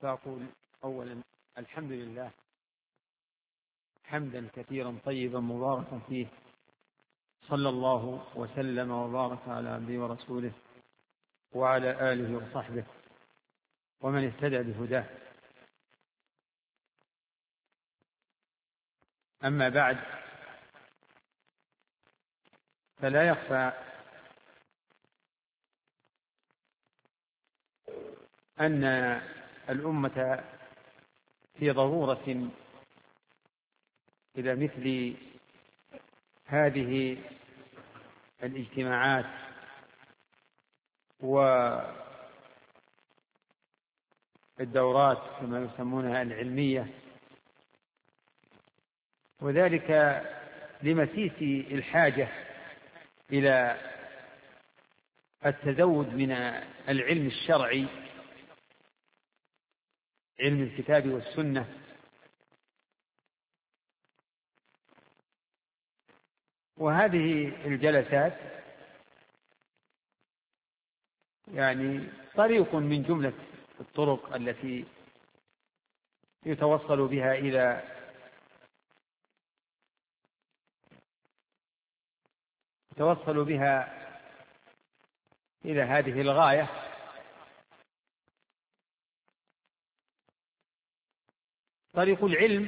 فأقول أولا الحمد لله حمدا كثيرا طيبا مباركا فيه، صلى الله وسلم وبارك على عبده ورسوله وعلى آله وصحبه ومن اهتدى بهداه. أما بعد، فلا يخفى أن الأمة في ضرورة إلى مثل هذه الاجتماعات والدورات كما يسمونها العلمية، وذلك لمسيس الحاجة إلى التزود من العلم الشرعي، علم الكتاب والسنة. وهذه الجلسات يعني طريق من جملة الطرق التي يتوصل بها إلى هذه الغاية. طريق العلم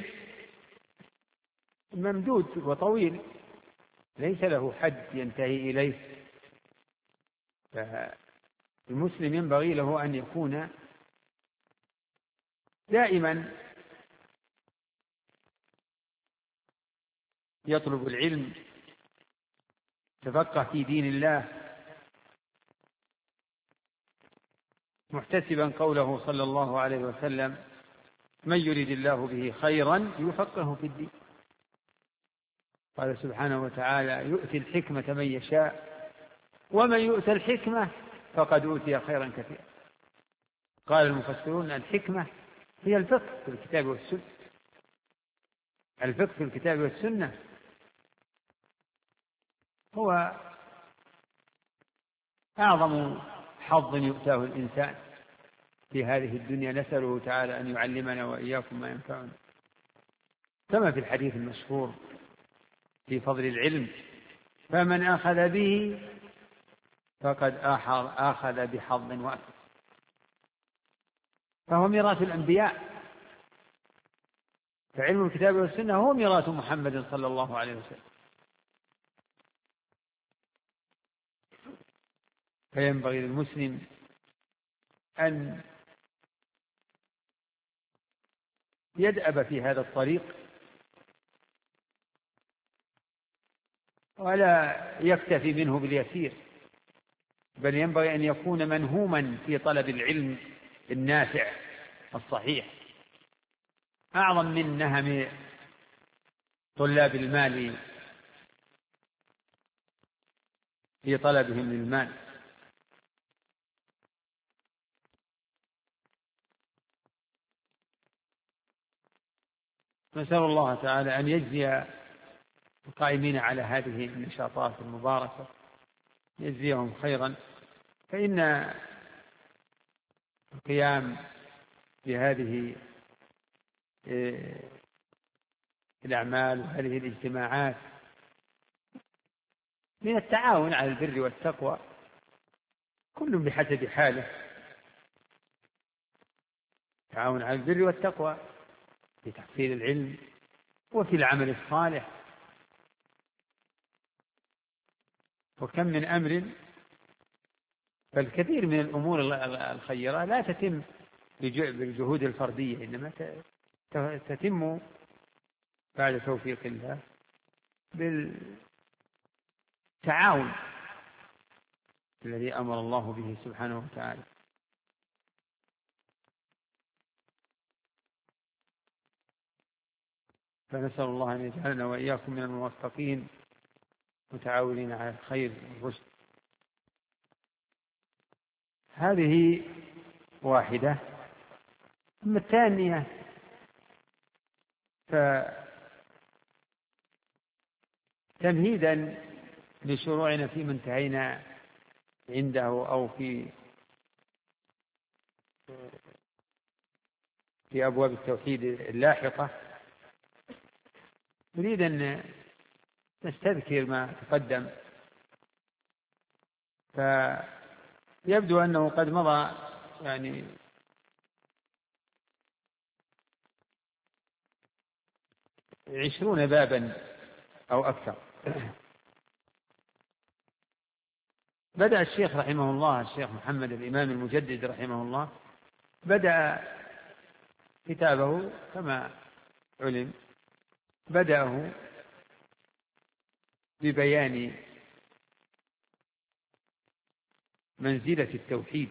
ممدود وطويل، ليس له حد ينتهي إليه، فالمسلم ينبغي له أن يكون دائما يطلب العلم، تفقه في دين الله، محتسبا قوله صلى الله عليه وسلم: من يريد الله به خيرا يفقهه في الدين. قال سبحانه وتعالى: يؤتي الحكمة من يشاء ومن يؤتى الحكمة فقد أوتي خيرا كثيرا. قال المفسرون: الحكمة هي الفقه في الكتاب والسنة. الفقه في الكتاب والسنة هو أعظم حظ يؤتاه الإنسان في هذه الدنيا. نسأله تعالى أن يعلمنا وإياكم ما ينفعنا، كما في الحديث المشهور في فضل العلم: فمن أخذ به فقد أخذ بحظ وافر. فهو ميراث الأنبياء، فعلم الكتاب والسنة هو ميراث محمد صلى الله عليه وسلم. فينبغي للمسلم أن يدأب في هذا الطريق، ولا يكتفي منه باليسير، بل ينبغي أن يكون منهوما في طلب العلم النافع الصحيح، أعظم من نهم طلاب المال في طلبهم للمال. نسأل الله تعالى أن يجزي القائمين على هذه النشاطات المباركة، يجزيهم خيرا، فإن القيام بهذه الأعمال وهذه الاجتماعات من التعاون على البر والتقوى، كل بحسب حاله. تعاون على البر والتقوى في تحصيل العلم وفي العمل الصالح. وكم من أمر، فالكثير من الأمور الخيرة لا تتم بالجهود الفردية، إنما تتم بعد توفيق الله بالتعاون الذي أمر الله به سبحانه وتعالى. فنسأل الله أن يجعلنا وإياكم من الموفقين متعاونين على الخير والرشد. هذه واحدة. أما الثانية فتمهيدا لشروعنا فيما انتهينا عنده أو في في أبواب التوحيد اللاحقة. نريد أن نستذكر ما تقدم، فيبدو أنه قد مضى 20 بابا أو أكثر. بدأ الشيخ رحمه الله، الشيخ محمد الإمام المجدد رحمه الله، بدأ كتابه كما علم، بدأه ببيان منزلة التوحيد،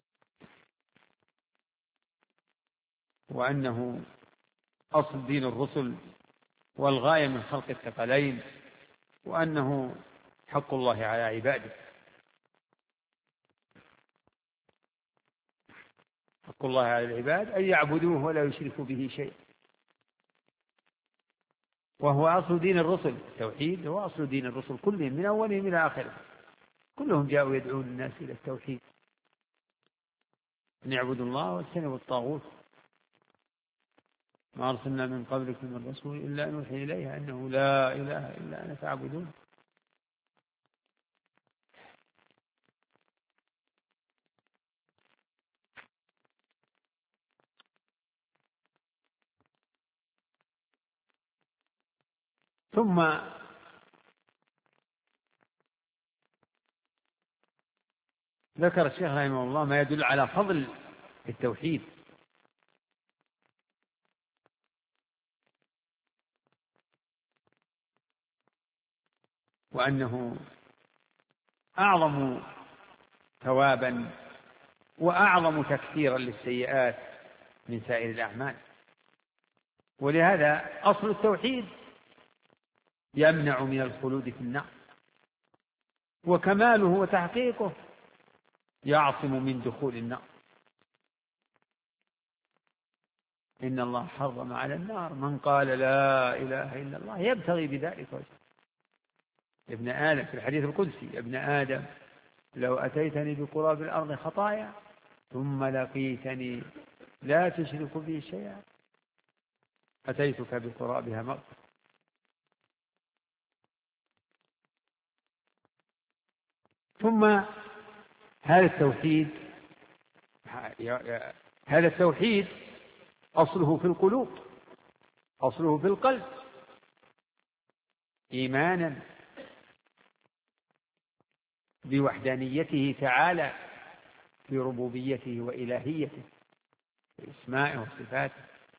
وأنه أصل دين الرسل والغاية من خلق الثقلين، وأنه حق الله على عباده. حق الله على العباد أن يعبدوه ولا يشركوا به شيء، وهو أصل دين الرسل. التوحيد هو أصل دين الرسل كلهم من أولهم إلى آخرهم، كلهم جاءوا يدعون الناس إلى التوحيد، أن يعبدوا الله واجتنبوا الطاغوت. ما أرسلنا من قبلكم من رسول إلا نوحي إليه أنه لا إله إلا أنا فاعبدون. ثم ذكر الشيخ رحمه الله ما يدل على فضل التوحيد، وأنه أعظم ثوابا وأعظم تكثيرا للسيئات من سائر الأعمال. ولهذا أصل التوحيد يمنع من الخلود في النار، وكماله وتحقيقه يعصم من دخول النار. إن الله حرم على النار من قال لا إله إلا الله يبتغي بذلك وجهه. يا ابن آدم في الحديث القدسي: يا ابن آدم لو أتيتني بقراب الأرض خطايا ثم لقيتني لا تشرك بي شيئا أتيتك بقرابها مغفرة. ثم هذا التوحيد أصله في القلوب، أصله في القلب، إيمانا بوحدانيته تعالى في ربوبيته وإلهيته في أسمائه وصفاته،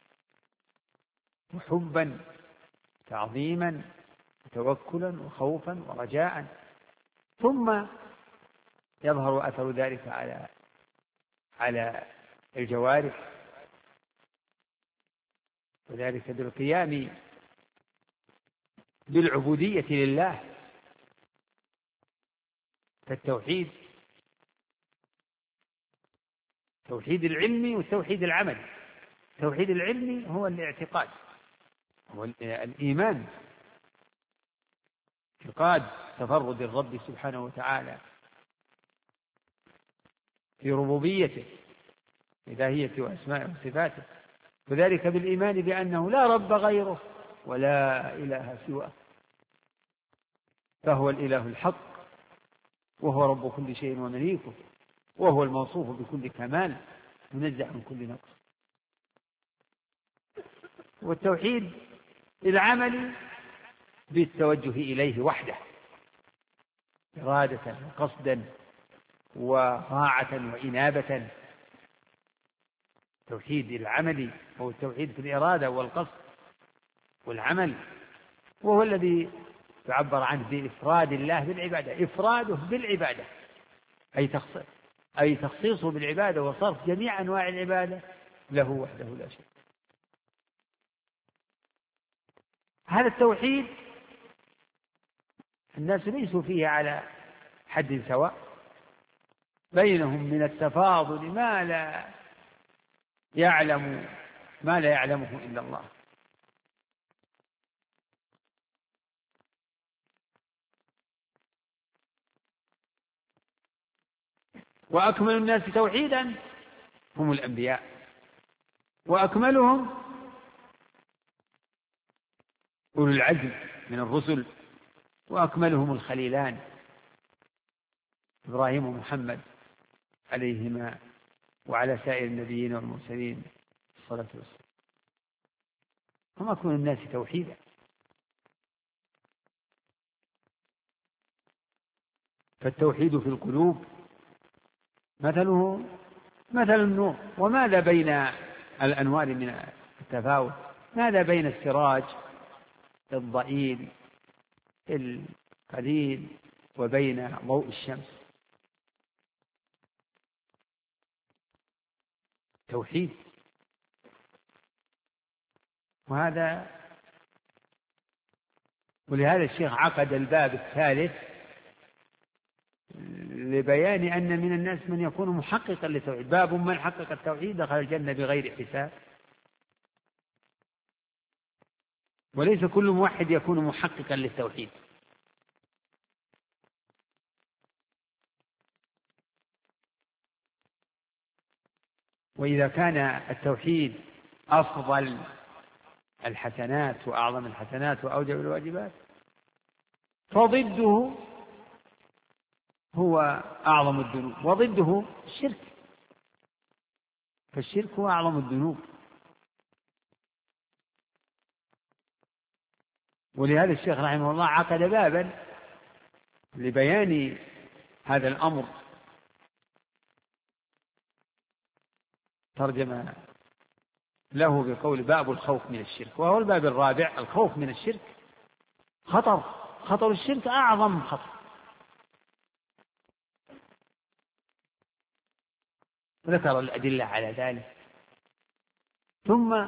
وحبا تعظيما وتوكلا وخوفا ورجاء. ثم يظهر أثر ذلك على الجوارح، وذلك بالقيام بالعبودية لله. فالتوحيد توحيد العلمي والتوحيد العملي. التوحيد العلمي هو الاعتقاد، هو الإيمان، اعتقاد تفرد الرب سبحانه وتعالى في ربوبيته إلهيته وأسمائه وصفاته، وذلك بالإيمان بأنه لا رب غيره ولا إله سواه، فهو الإله الحق، وهو رب كل شيء ومليكه، وهو الموصوف بكل كمال منزه عن كل نقص. والتوحيد العملي بالتوجه إليه وحده إرادة وقصدا وطاعة وإنابة. التوحيد العملي هو التوحيد في الإرادة والقصد والعمل، وهو الذي يعبر عنه بإفراد الله بالعبادة، إفراده بالعبادة أي تخصيصه بالعبادة وصرف جميع أنواع العبادة له وحده لا شريك. هذا التوحيد الناس ليسوا فيه على حد سواء، بينهم من التفاضل ما لا يعلمه إلا الله. وأكمل الناس توحيدا هم الأنبياء، وأكملهم أولو العزم من الرسل، وأكملهم الخليلان إبراهيم ومحمد عليهما وعلى سائر النبيين والمرسلين الصلاة والسلام. هم أكمل الناس توحيدا. فالتوحيد في القلوب مثله مثل النور. وماذا بين الأنوار من التفاوت؟ ماذا بين السراج الضئيل القليل وبين ضوء الشمس؟ توحيد. ولهذا الشيخ عقد الباب الثالث لبيان أن من الناس من يكون محققا للتوحيد. باب من حقق التوحيد دخل الجنة بغير حساب. وليس كل موحد يكون محققا للتوحيد. وإذا كان التوحيد أفضل الحسنات وأعظم الحسنات وأوجب الواجبات، فضده هو أعظم الذنوب، وضده الشرك. فالشرك هو أعظم الذنوب. ولهذا الشيخ رحمه الله عقد بابا لبيان هذا الأمر، ترجم له بقول باب الخوف من الشرك، وهو الباب الرابع. الخوف من الشرك خطر الشرك أعظم خطر. ذكر الأدلة على ذلك، ثم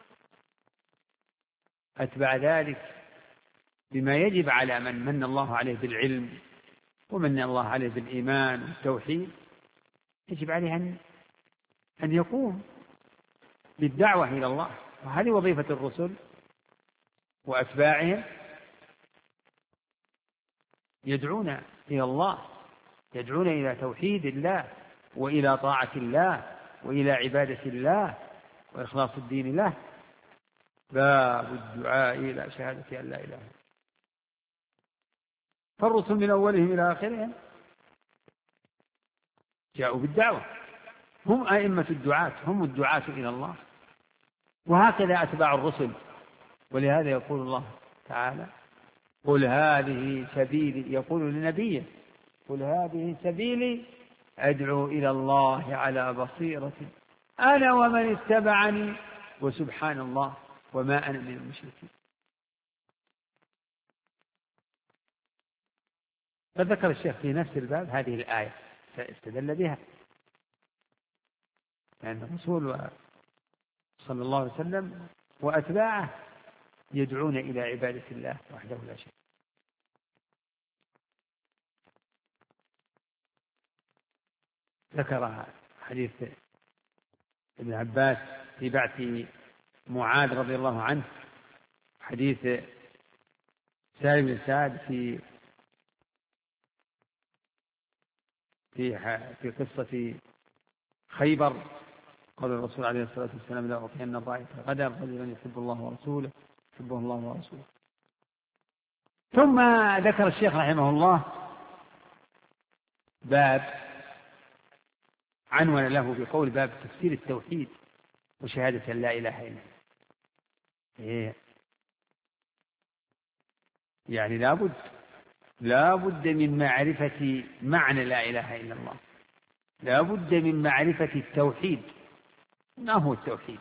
أتبع ذلك بما يجب على من من الله عليه بالعلم ومن الله عليه بالإيمان والتوحيد. يجب عليه أن يقوم بالدعوة إلى الله، وهذه وظيفة الرسل وأتباعهم. يدعون إلى الله، يدعون إلى توحيد الله وإلى طاعة الله وإلى عبادة الله وإخلاص الدين له. باب الدعاء إلى شهادة أن لا إله إلا الله. فالرسل من أولهم إلى آخرهم جاءوا بالدعوة، هم أئمة الدعاة، هم الدعاة إلى الله، وهكذا أتباع الرسل. ولهذا يقول الله تعالى: قل هذه سبيلي، يقول لنبيه: قل هذه سبيلي أدعو إلى الله على بصيرة أنا ومن اتبعني وسبحان الله وما أنا من المشركين. فذكر الشيخ في نفس الباب هذه الآية فاستدل بها، لأن الرسول صلى الله عليه وسلم وأتباعه يدعون إلى عبادة الله وحده لا شريك. ذكر حديث ابن عباس في بعث معاذ رضي الله عنه، حديث سالم بن سعد في قصة خيبر، قال الرسول عليه الصلاة والسلام: لا أعطين الراية غدا رجلا يحب الله ورسوله يحبه الله ورسوله. ثم ذكر الشيخ رحمه الله باب عنون له بقول باب تفسير التوحيد وشهادة لا إله إلا الله. يعني لا بد من معرفة معنى لا إله إلا الله، لا بد من معرفة التوحيد. ما هو التوحيد؟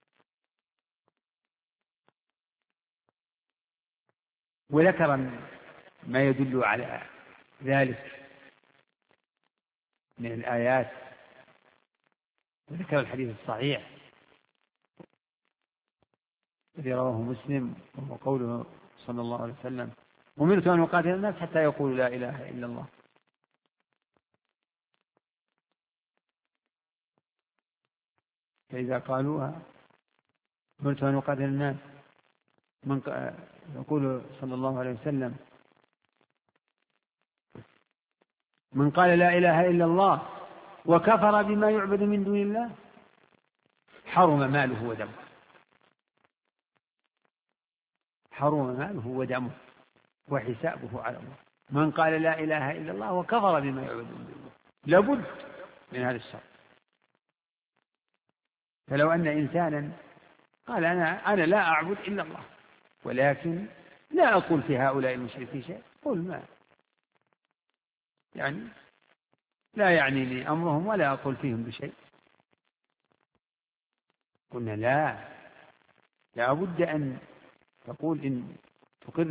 وذكر ما يدل على ذلك من الآيات، وذكر الحديث الصحيح الذي رواه مسلم، وهو قوله صلى الله عليه وسلم: أمرت أن أقاتل الناس حتى يقولوا لا إله إلا الله. فإذا قالوها أمرت أن أقاتل الناس، يقول صلى الله عليه وسلم: من قال لا إله إلا الله وكفر بما يعبد من دون الله حرم ماله ودمه، حرم ماله ودمه وحسابه على الله. من قال لا إله إلا الله وكفر بما يعبد من الله، لابد من هذا الشرط. فلو أن إنسانا قال أنا لا أعبد إلا الله، ولكن لا أقول في هؤلاء المشركين شيء، قل ما يعني لا يعنيني أمرهم ولا أقول فيهم بشيء، قلنا لا بد أن تقول إن تقر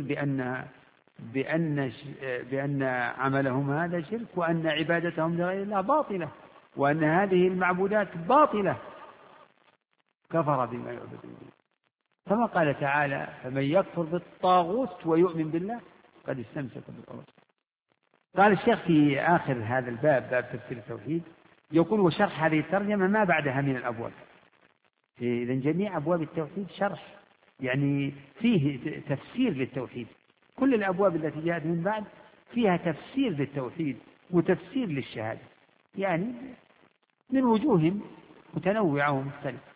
بأن عملهم هذا شرك، وأن عبادتهم لغير الله باطلة، وأن هذه المعبودات باطلة، كفر بما يعبدون. كما قال تعالى: فمن يكفر بالطاغوت ويؤمن بالله قد استمسك بالعروة. قال الشيخ في آخر هذا الباب، باب تفسير التوحيد، يقول: وشرح هذه الترجمة ما بعدها من الأبواب. إذا جميع أبواب التوحيد شرح، يعني فيه تفسير للتوحيد. كل الأبواب التي جاءت من بعد فيها تفسير للتوحيد وتفسير للشهادة، يعني من وجوه متنوعة ومختلفة.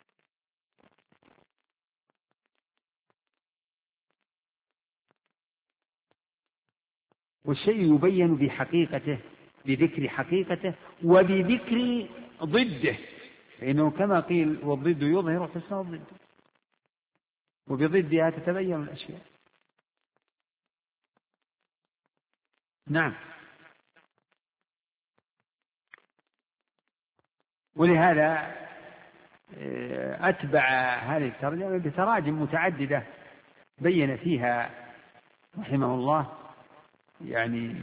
والشيء يبين بحقيقته، بذكر حقيقته وبذكر ضده، فإنه كما قيل: والضد يظهر حسن الضد، وبضدها تتبين الأشياء. نعم. ولهذا أتبع هذه الترجمة بتراجم متعددة بين فيها رحمه الله يعني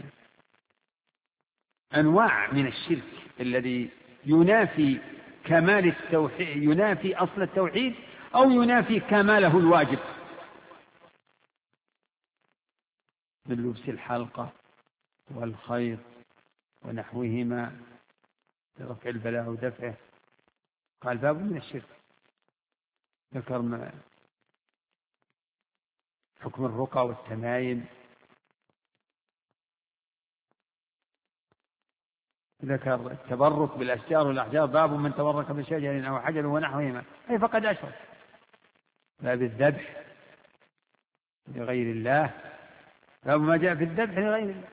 أنواع من الشرك الذي ينافي كمال التوحيد، ينافي أصل التوحيد أو ينافي كماله الواجب، من لبس الحلقة والخيط ونحوهما لرفع البلاء ودفعه. قال: باب من الشرك. ذكر حكم الرقى والتمايم، ذكر التبرك بالأشجار والأحجار، باب من تبرك بشجر أو حجر ونحوهما أي فقد أشرك. باب الذبح لغير الله، باب ما جاء في الذبح لغير الله.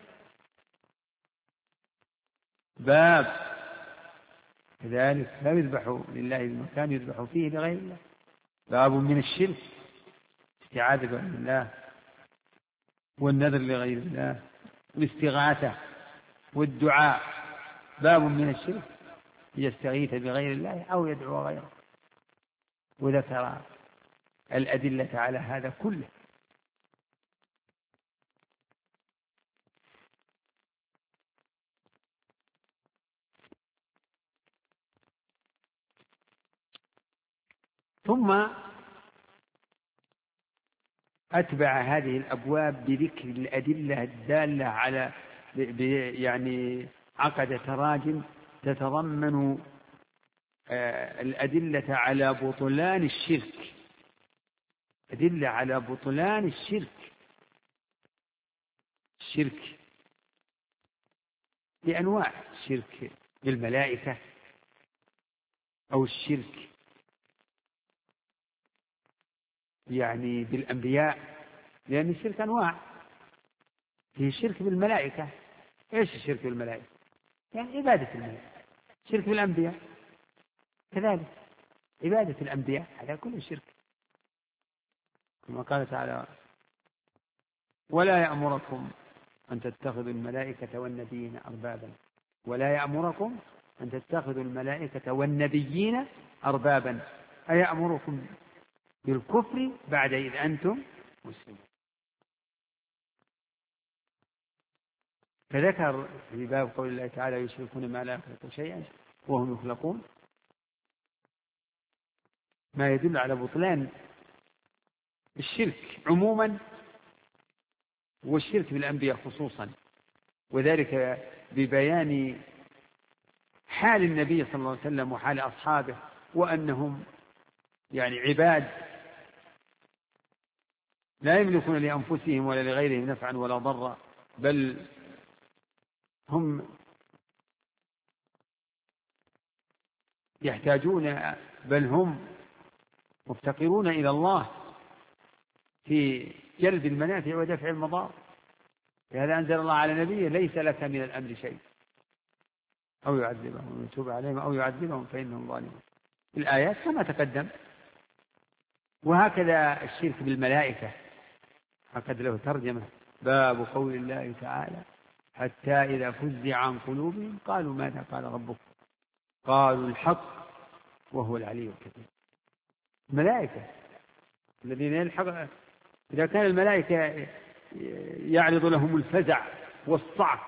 باب كذلك لا يذبح لله المكان يذبح فيه لغير الله. باب من الشرك استعاذة بالله والنذر لغير الله والاستغاثة والدعاء. باب من الشرك يستغيث بغير الله أو يدعو غيره. وذكر الأدلة على هذا كله. ثم أتبع هذه الأبواب بذكر الأدلة الدالة على يعني عقد تراجم تتضمن الأدلة على بطلان الشرك، أدلة على بطلان الشرك. الشرك بأنواع: الشرك بالملائكة أو الشرك يعني بالأنبياء، لأن الشرك أنواع. فيه الشرك بالملائكة. إيش الشرك بالملائكة؟ يعني عبادة الملائكة. الشرك بالأنبياء كذلك، عبادة الأنبياء على كل شرك، كما قال تعالى: ولا يأمركم أن تتخذوا الملائكة والنبيين أربابا. ولا يأمركم أن تتخذوا الملائكة والنبيين أربابا، أيأمركم بالكفر بعد إذ أنتم مسلمون. فذكر في باب قول الله تعالى: يشركون ما لا يخلق شيئا وهم يخلقون، ما يدل على بطلان الشرك عموما والشرك بالأنبياء خصوصا، وذلك ببيان حال النبي صلى الله عليه وسلم وحال أصحابه، وأنهم يعني عباد لا يملكون لأنفسهم ولا لغيرهم نفعا ولا ضرا، بل هم يحتاجون، بل هم مفتقرون إلى الله في جلب المنافع ودفع المضار. لهذا أنزل الله على نبيه: ليس لك من الأمر شيء، أو يعذبهم ويتوب عليهم أو يعذبهم فإنهم ظالمون. الآيات كما تقدم. وهكذا الشرك بالملائكة هكذا له ترجمة: باب قول الله تعالى: حتى إذا فزع عن قلوبهم قالوا ماذا قال ربك قالوا الحق وهو العلي الكبير. الملائكة الذين يلحق، إذا كان الملائكة يعرض لهم الفزع والصعق،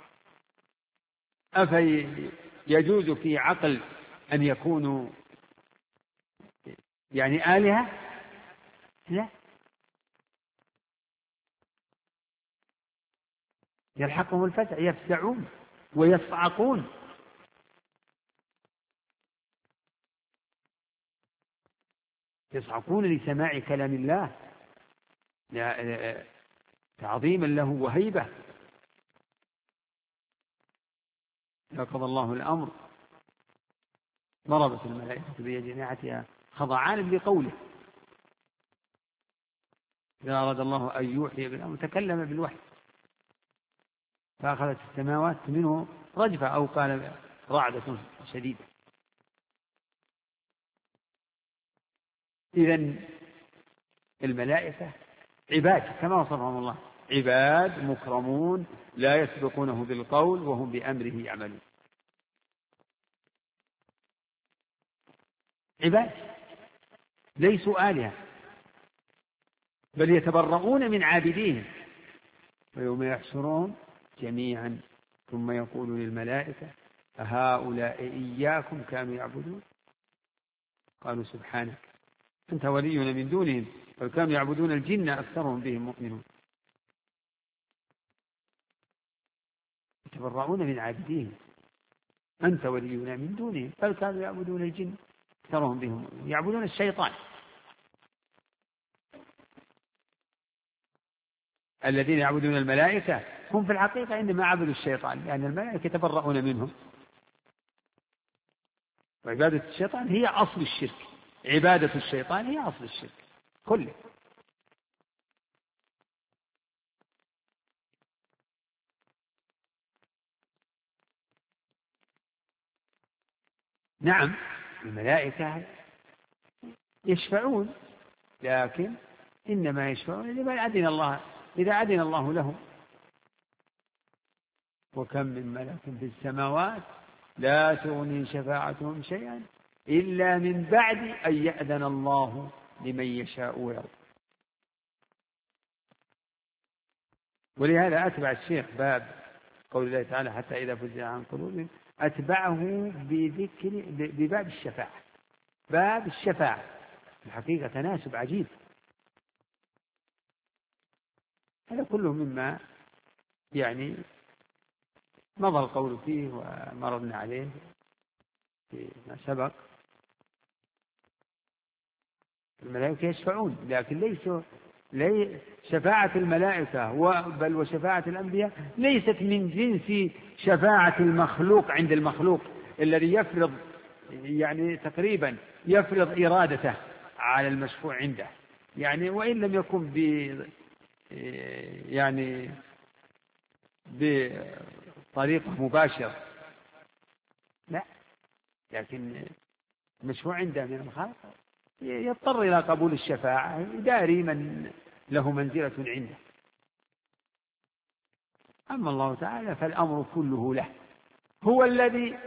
أفيجوز في عقل أن يكونوا يعني آلهة؟ لا، يلحقهم الفزع، يفزعون ويصعقون. يصعقون لسماع كلام الله تعظيما له وهيبة. قضى الله الأمر ضربت الملائكة بأجنحتها خضعانا لقوله. إذا أراد الله أن يوحي بالأمر تكلم بالوحي، فأخذت السماوات منه رجفة، أو قال رعدة شديدة. إذن الملائكة عباد كما وصفهم الله: عباد مكرمون لا يسبقونه بالقول وهم بأمره يعملون. عباد ليسوا آلهة، بل يتبرؤون من عابديهم. ويوم يحشرهم جميعا ثم يقول للملائكة: أهؤلاء إياكم كانوا يعبدون؟ قالوا سبحانك أنت ولينا من دونهم بل كانوا يعبدون الجن أكثرهم بهم مؤمنون. يتبرؤون من عابديهم: أنت ولينا من دونهم بل كانوا يعبدون الجن أكثرهم بهم مؤمنون. يعبدون الشيطان. الذين يعبدون الملائكة هم في الحقيقة إنما عبدوا الشيطان، لأن الملائكة يتبرؤون منهم. وعبادة الشيطان هي أصل الشرك، عبادة الشيطان هي أصل الشرك كله. نعم الملائكة يشفعون، لكن إنما يشفعون لمن أذن الله، إذا أذن الله لهم. وكم من ملك في السماوات لا تغني شفاعتهم شيئا إلا من بعد أن يأذن الله لمن يشاء ويرضى. ولهذا أتبع الشيخ باب قول الله تعالى: حتى إذا فزع عن قلوبهم، أتبعه بباب الشفاعة. باب الشفاعة الحقيقة تناسب عجيب. هذا كله مما يعني مضى القول فيه ومررنا عليه فيما سبق. الملائكة يشفعون، لكن ليسوا شفاعة الملائكة بل وشفاعة الأنبياء ليست من جنس شفاعة المخلوق عند المخلوق الذي يفرض يعني تقريبا يفرض إرادته على المشفوع عنده، يعني وإن لم يكن يعني بطريقة مباشرة، لا، لكن المشفوع عنده من الخالق يضطر إلى قبول الشفاعة يداري من له منزلة عنده. أما الله تعالى فالأمر كله له، هو الذي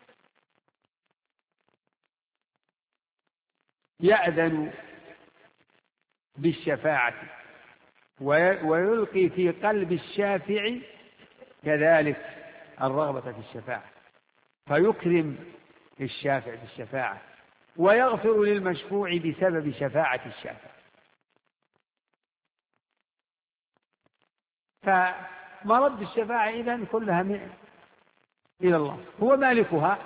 يأذن بالشفاعة ويلقي في قلب الشافع كذلك الرغبة في الشفاعة، فيكرم الشافع بالشفاعة ويغفر للمشفوع بسبب شفاعة الشافع. فمرد الشفاعة إذن كلها إلى الله، هو مالكها.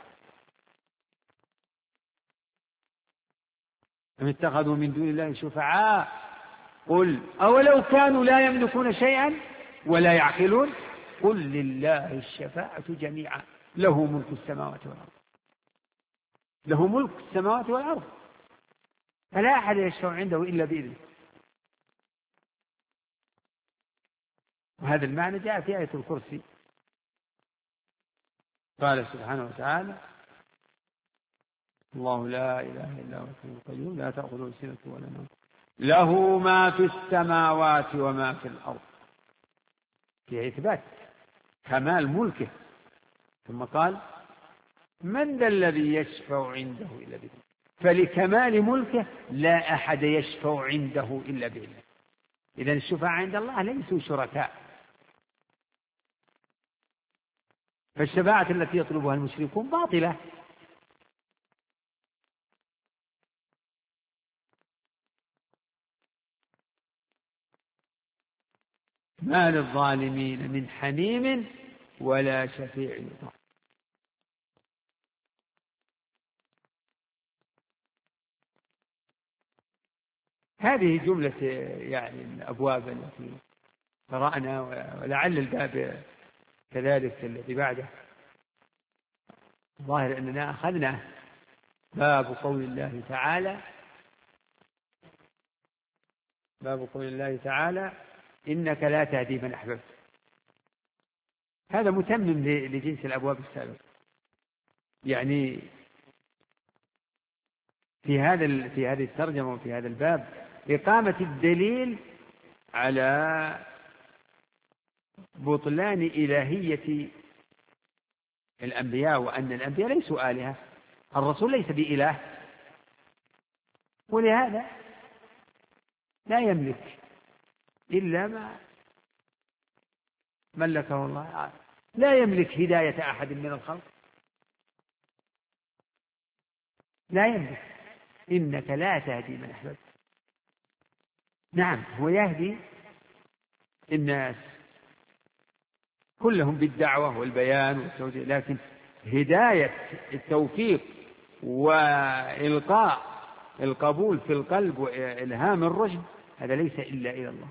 أم اتخذوا من دون الله شفعاء قل أولو كانوا لا يملكون شيئا ولا يعقلون قل لله الشفاعة جميعا له ملك السماوات والأرض. له ملك السماوات والأرض، فلا أحد يشفع عنده إلا بإذنه. وهذا المعنى جاء في آية الكرسي، قال سبحانه وتعالى: الله لا إله إلا هو الحي القيوم لا تأخذه سنة ولا نوم له ما في السماوات وما في الأرض، في إثبات كمال ملكه. ثم قال: من ذا الذي يشفع عنده إلا بإذنه، فلكمال ملكه لا أحد يشفع عنده إلا بإذنه. إذن الشفعاء عند الله ليسوا شركاء، فالشفاعة التي يطلبها المشركون باطلة. ما للظالمين من حميم ولا شفيع يطاع. هذه جملة يعني الأبواب التي قرأنا، ولعل الباب كذلك الذي بعده ظاهر أننا أخذنا باب قول الله تعالى إنك لا تهدي من أحببت. هذا متمم لجنس الأبواب السابقة، يعني في هذه الترجمة وفي هذا الباب إقامة الدليل على بطلان إلهية الأنبياء، وأن الأنبياء ليسوا آلهة، الرسول ليس بإله، ولهذا لا يملك إلا ما ملكه الله، لا يملك هداية أحد من الخلق، لا يملك. إنك لا تهدي من أحببت. نعم، هو يهدي الناس كلهم بالدعوة والبيان والتوجيه، لكن هداية التوفيق وإلقاء القبول في القلب وإلهام الرشد هذا ليس إلا إلى الله.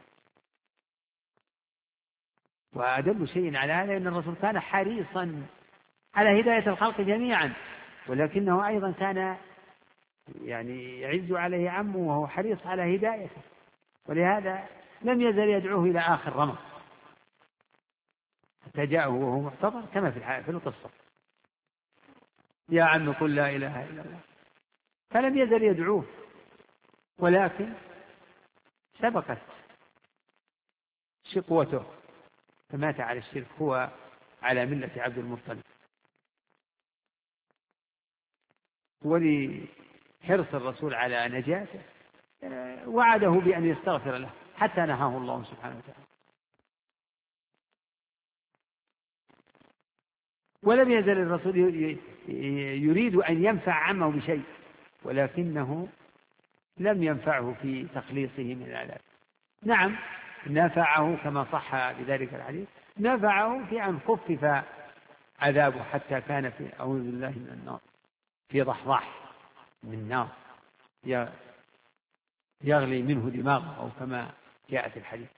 وأدل شيء على هذا أن الرسول كان حريصا على هداية الخلق جميعا، ولكنه أيضا كان يعني يعز عليه عمه وهو حريص على هدايته، ولهذا لم يزل يدعوه إلى آخر رمق حتى جاءه وهو محتضر كما في القصة: يا عم قل لا إله إلا الله. فلم يزل يدعوه، ولكن سبقت شقوته فمات على الشرك، هو على ملة عبد المطلب. ولحرص الرسول على نجاته وعده بأن يستغفر له حتى نهاه الله سبحانه وتعالى. ولم يزل الرسول يريد أن ينفع عمه بشيء، ولكنه لم ينفعه في تخليصه من العذاب. نعم، نفعه كما صح بذلك الحديث، نفعه في أن خفف عذابه حتى كان في أعوذ بالله من النار في ضحضاح من نار يغلي منه دماغه، أو كما جاء في الحديث.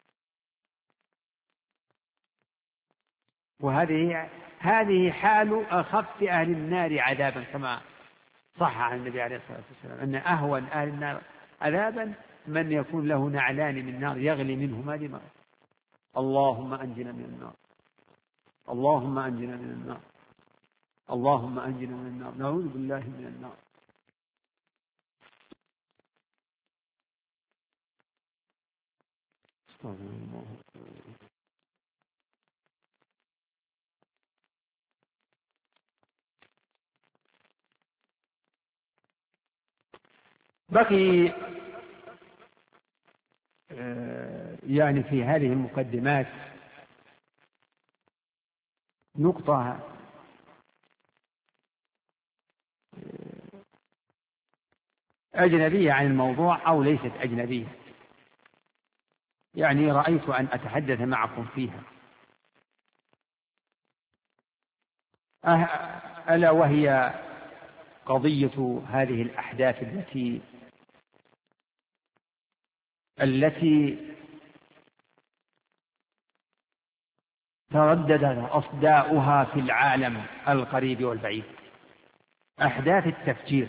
وهذه حال أخف أهل النار عذابا، كما صح عن النبي عليه الصلاة والسلام أن أهون أهل النار عذابا من يكون له نعلان من نار يغلي منهما دماغه. اللهم أنجنا من النار، اللهم أنجنا من النار، اللهم أنجنا من النار، نعوذ بالله من النار. بقي يعني في هذه المقدمات نقطة أجنبية عن الموضوع أو ليست أجنبية، يعني رأيت أن أتحدث معكم فيها، ألا وهي قضية هذه الأحداث التي ترددت أصداؤها في العالم القريب والبعيد، أحداث التفجير.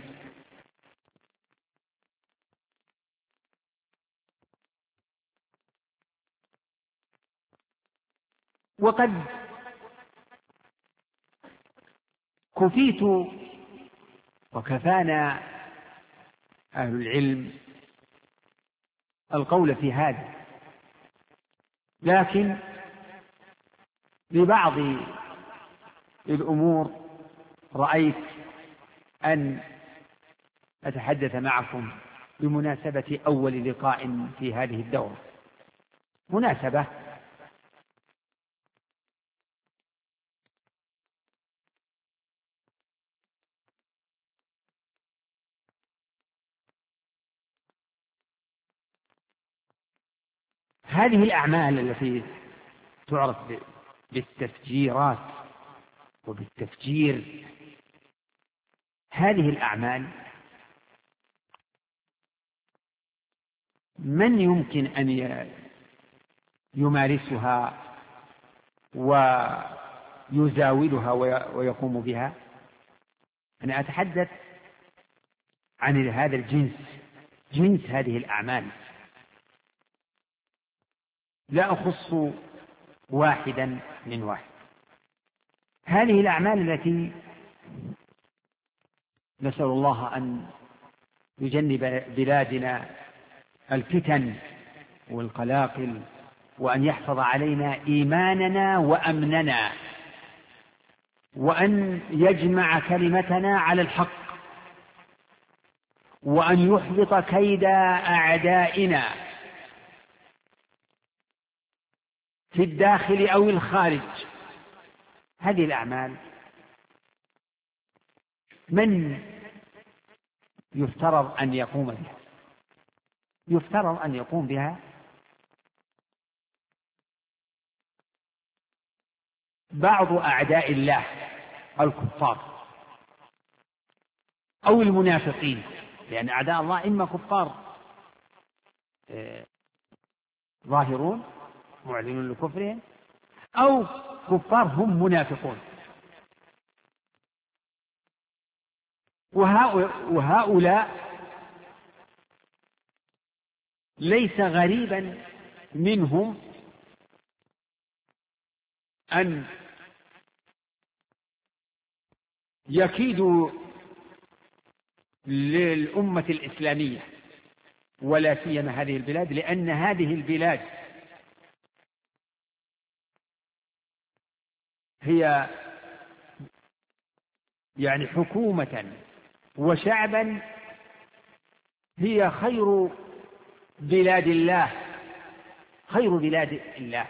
وقد كفيت وكفانا أهل العلم القول في هذا، لكن لبعض الأمور رأيت أن أتحدث معكم بمناسبة أول لقاء في هذه الدورة. مناسبة هذه الأعمال التي تعرف بالتفجيرات وبالتفجير، هذه الأعمال من يمكن أن يمارسها ويزاولها ويقوم بها؟ أنا أتحدث عن هذا جنس هذه الأعمال، لا أخص واحدا من واحد. هذه الأعمال التي نسأل الله أن يجنب بلادنا الفتن والقلاقل، وأن يحفظ علينا إيماننا وأمننا، وأن يجمع كلمتنا على الحق، وأن يحبط كيد أعدائنا في الداخل أو الخارج. هذه الأعمال من يفترض أن يقوم بها؟ يفترض أن يقوم بها بعض أعداء الله الكفار أو المنافقين، لأن أعداء الله إما كفار ظاهرون معلنون لكفرهم، أو كفار هم منافقون. وهؤلاء ليس غريبا منهم أن يكيدوا للأمة الإسلامية، ولا سيما هذه البلاد، لأن هذه البلاد هي يعني حكومة وشعبا هي خير بلاد الله، خير بلاد الله.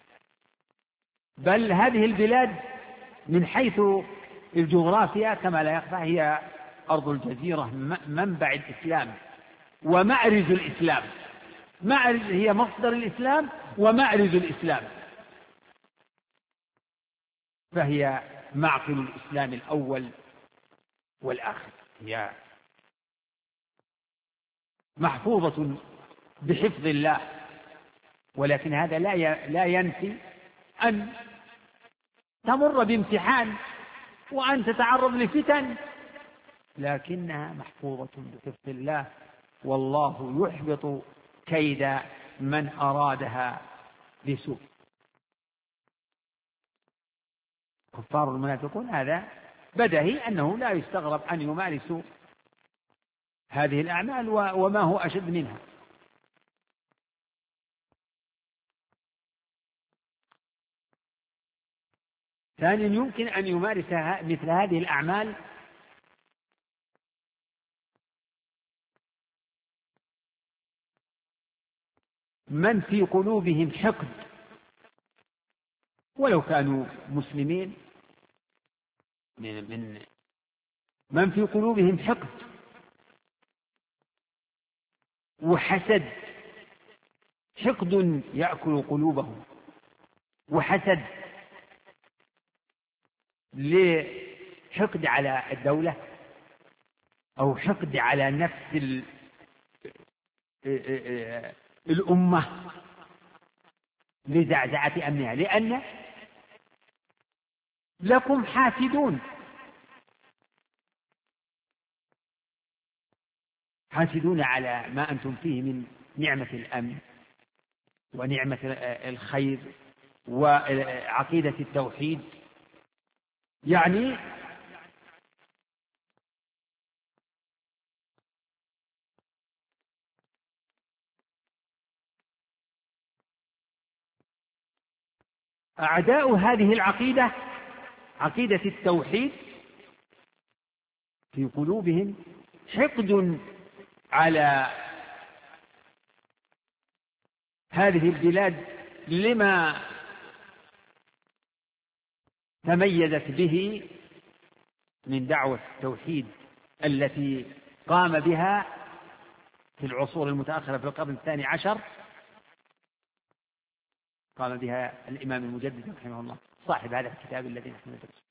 بل هذه البلاد من حيث الجغرافيا كما لا يخفى هي أرض الجزيرة، منبع الإسلام ومأرز الإسلام، هي مصدر الإسلام ومأرز الإسلام، فهي معقل الإسلام الأول والآخر، هي محفوظة بحفظ الله. ولكن هذا لا ينفي أن تمر بامتحان وأن تتعرض لفتن، لكنها محفوظة بحفظ الله، والله يحبط كيد من أرادها بسوء. كفار المنافقون هذا بدهي أنه لا يستغرب أن يمارسوا هذه الأعمال، وما هو أشد منها. ثانيا، يمكن أن يمارس مثل هذه الأعمال من في قلوبهم حقد، ولو كانوا مسلمين، من في قلوبهم حقد وحسد، حقد يأكل قلوبهم، وحسد لحقد على الدولة أو حقد على نفس الأمة لزعزعة أمنها، لأن لكم حاسدون حاسدون على ما أنتم فيه من نعمة الأمن ونعمة الخير وعقيدة التوحيد. يعني أعداء هذه العقيدة، عقيدة التوحيد، في قلوبهم حقد على هذه البلاد لما تميزت به من دعوة التوحيد التي قام بها في العصور المتأخرة في القرن الثاني عشر، قام بها الإمام المجدد رحمه الله صاحب هذا الكتاب الذي نحن ندرسه.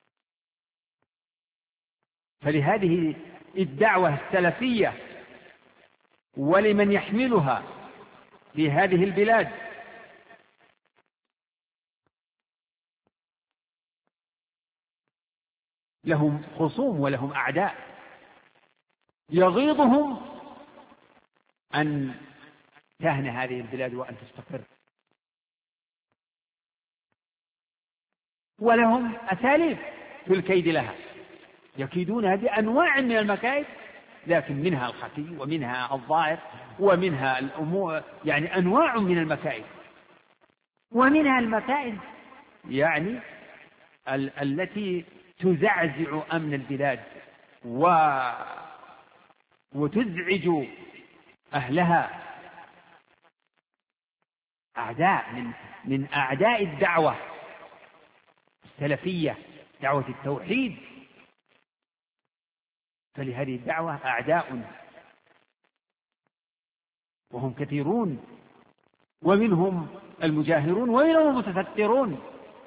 فلهذه الدعوة السلفية ولمن يحملها في هذه البلاد لهم خصوم ولهم أعداء يغيظهم أن تهنى هذه البلاد وأن تستقر، ولهم أساليب في الكيد لها، يكيدونها بأنواع من المكائد، لكن منها الخفي ومنها الظاهر ومنها الأمور، يعني أنواع من المكائد، ومنها المكائد يعني التي تزعزع أمن البلاد وتزعج أهلها. أعداء من أعداء الدعوة السلفية، دعوة التوحيد. فلهذه الدعوة أعداء وهم كثيرون، ومنهم المجاهرون ومنهم المتسترون.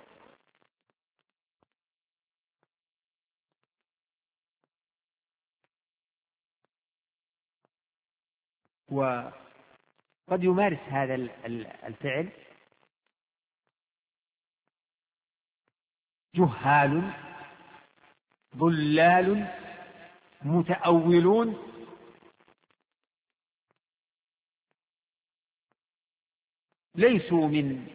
وقد يمارس هذا الفعل جهال ضلال متأولون ليسوا من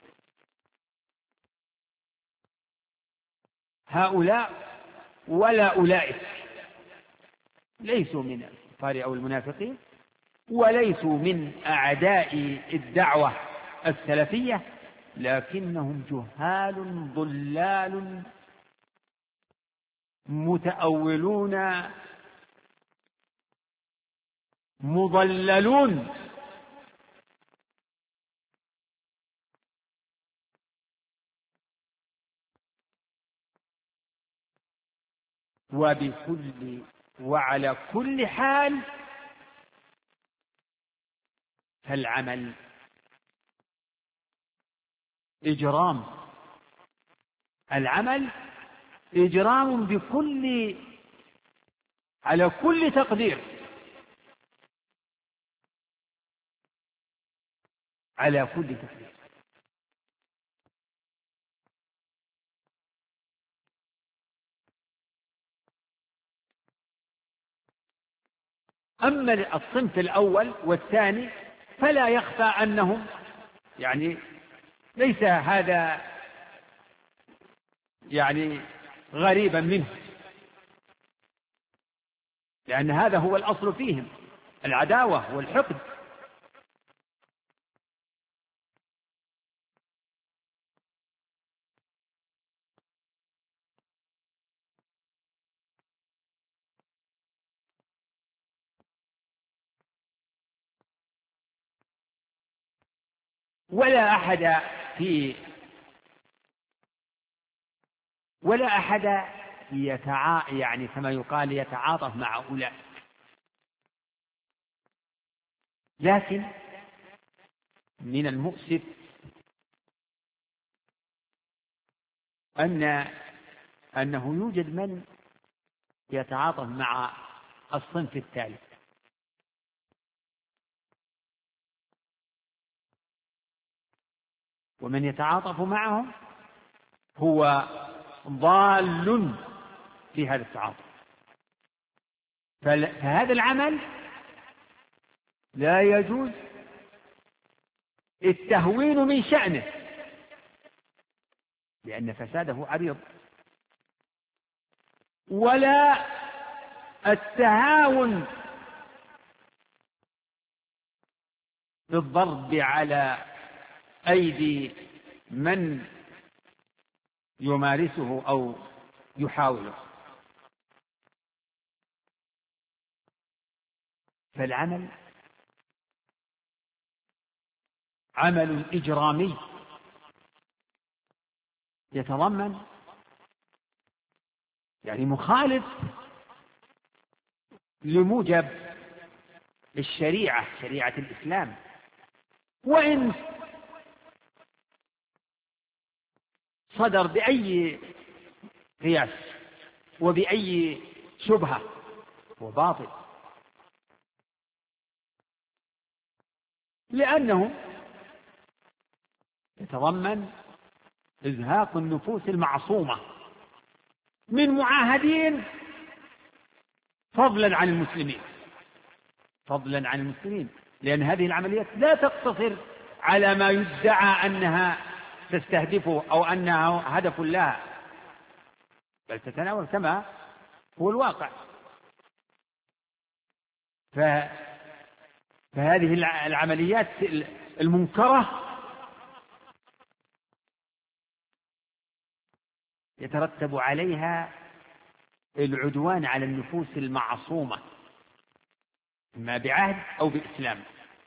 هؤلاء ولا أولئك، ليسوا من الكفار أو المنافقين، وليسوا من أعداء الدعوة السلفية، لكنهم جهال ضلال متأولون مضللون. وبكل وعلى كل حال فالعمل إجرام، العمل إجرام على كل تقدير، على كل تقدير. أما الصنف الأول والثاني فلا يخفى أنهم يعني ليس هذا يعني غريبا منه، لأن هذا هو الأصل فيهم، العداوة والحقد. ولا أحد يعني كما يقال يتعاطف مع أولئك، لكن من المؤسف أنه يوجد من يتعاطف مع الصنف الثالث، ومن يتعاطف معهم هو ضال في هذا التعاطف. فهذا العمل لا يجوز التهوين من شأنه، لأن فساده عريض، ولا التهاون بالضرب على أيدي من يمارسه أو يحاوله. فالعمل عمل إجرامي يتضمن يعني مخالف لموجب الشريعة، شريعة الإسلام، وإن صدر بأي قياس وبأي شبهة هو باطل، لأنه يتضمن إزهاق النفوس المعصومة من معاهدين، فضلا عن المسلمين، فضلا عن المسلمين، لأن هذه العمليات لا تقتصر على ما يدعى أنها تستهدفه أو أنها هدف لها، بل تتناول كما هو الواقع. فهذه العمليات المنكرة يترتب عليها العدوان على النفوس المعصومة، إما بعهد أو بإسلام.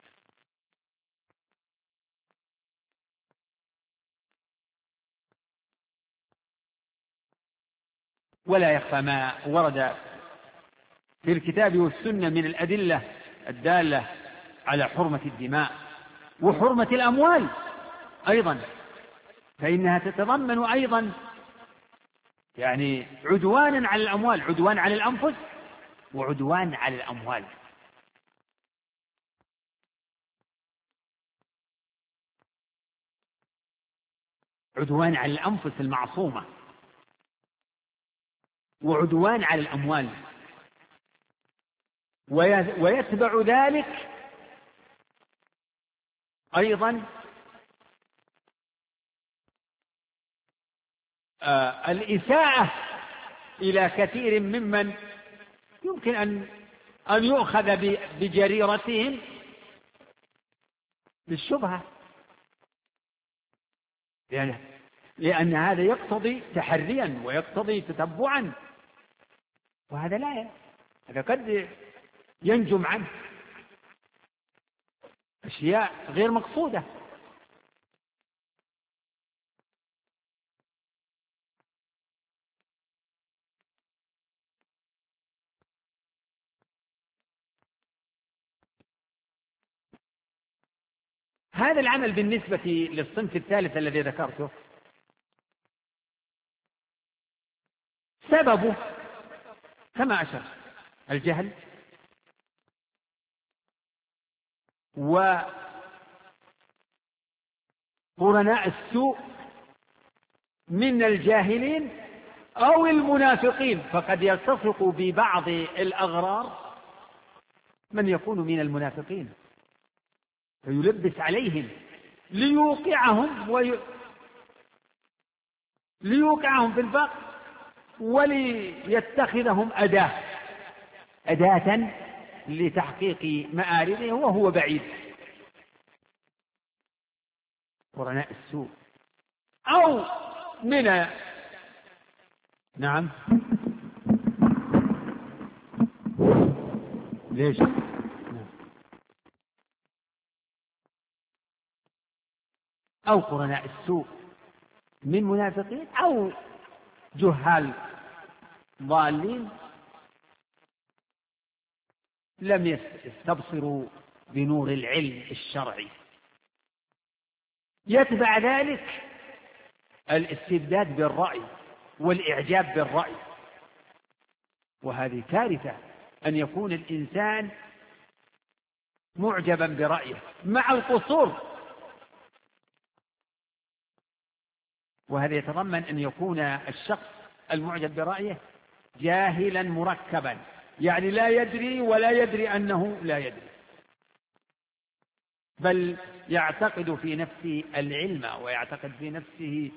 ولا يخفى ما ورد في الكتاب والسنة من الأدلة الدالة على حرمة الدماء وحرمة الأموال أيضا، فإنها تتضمن أيضا يعني عدوانا على الأموال، عدوان على الأنفس وعدوان على الأموال. عدوان على الأنفس المعصومة وعدوان على الأموال، ويتبع ذلك أيضا الإساءة إلى كثير ممن يمكن أن يؤخذ بجريرتهم بالشبهة، لأن هذا يقتضي تحريا ويقتضي تتبعا، وهذا لا، هذا قد ينجم عنه أشياء غير مقصودة. هذا العمل بالنسبة للصنف الثالث الذي ذكرته سببه كما أشرت الجهل وقرناء السوء من الجاهلين أو المنافقين، فقد يلتصق ببعض الأغرار من يكون من المنافقين فيلبس عليهم ليوقعهم في الفقر وليتخذهم أداة لتحقيق مآربه وهو بعيد. قرناء السوء أو من نعم ليش أو قرناء السوء من منافقين أو جهال ضالين لم يستبصروا بنور العلم الشرعي. يتبع ذلك الاستبداد بالرأي والإعجاب بالرأي، وهذه كارثة أن يكون الإنسان معجبا برأيه مع القصور، وهذا يتضمن أن يكون الشخص المعجب برأيه جاهلا مركبا، يعني لا يدري ولا يدري أنه لا يدري، بل يعتقد في نفسه العلم ويعتقد في نفسه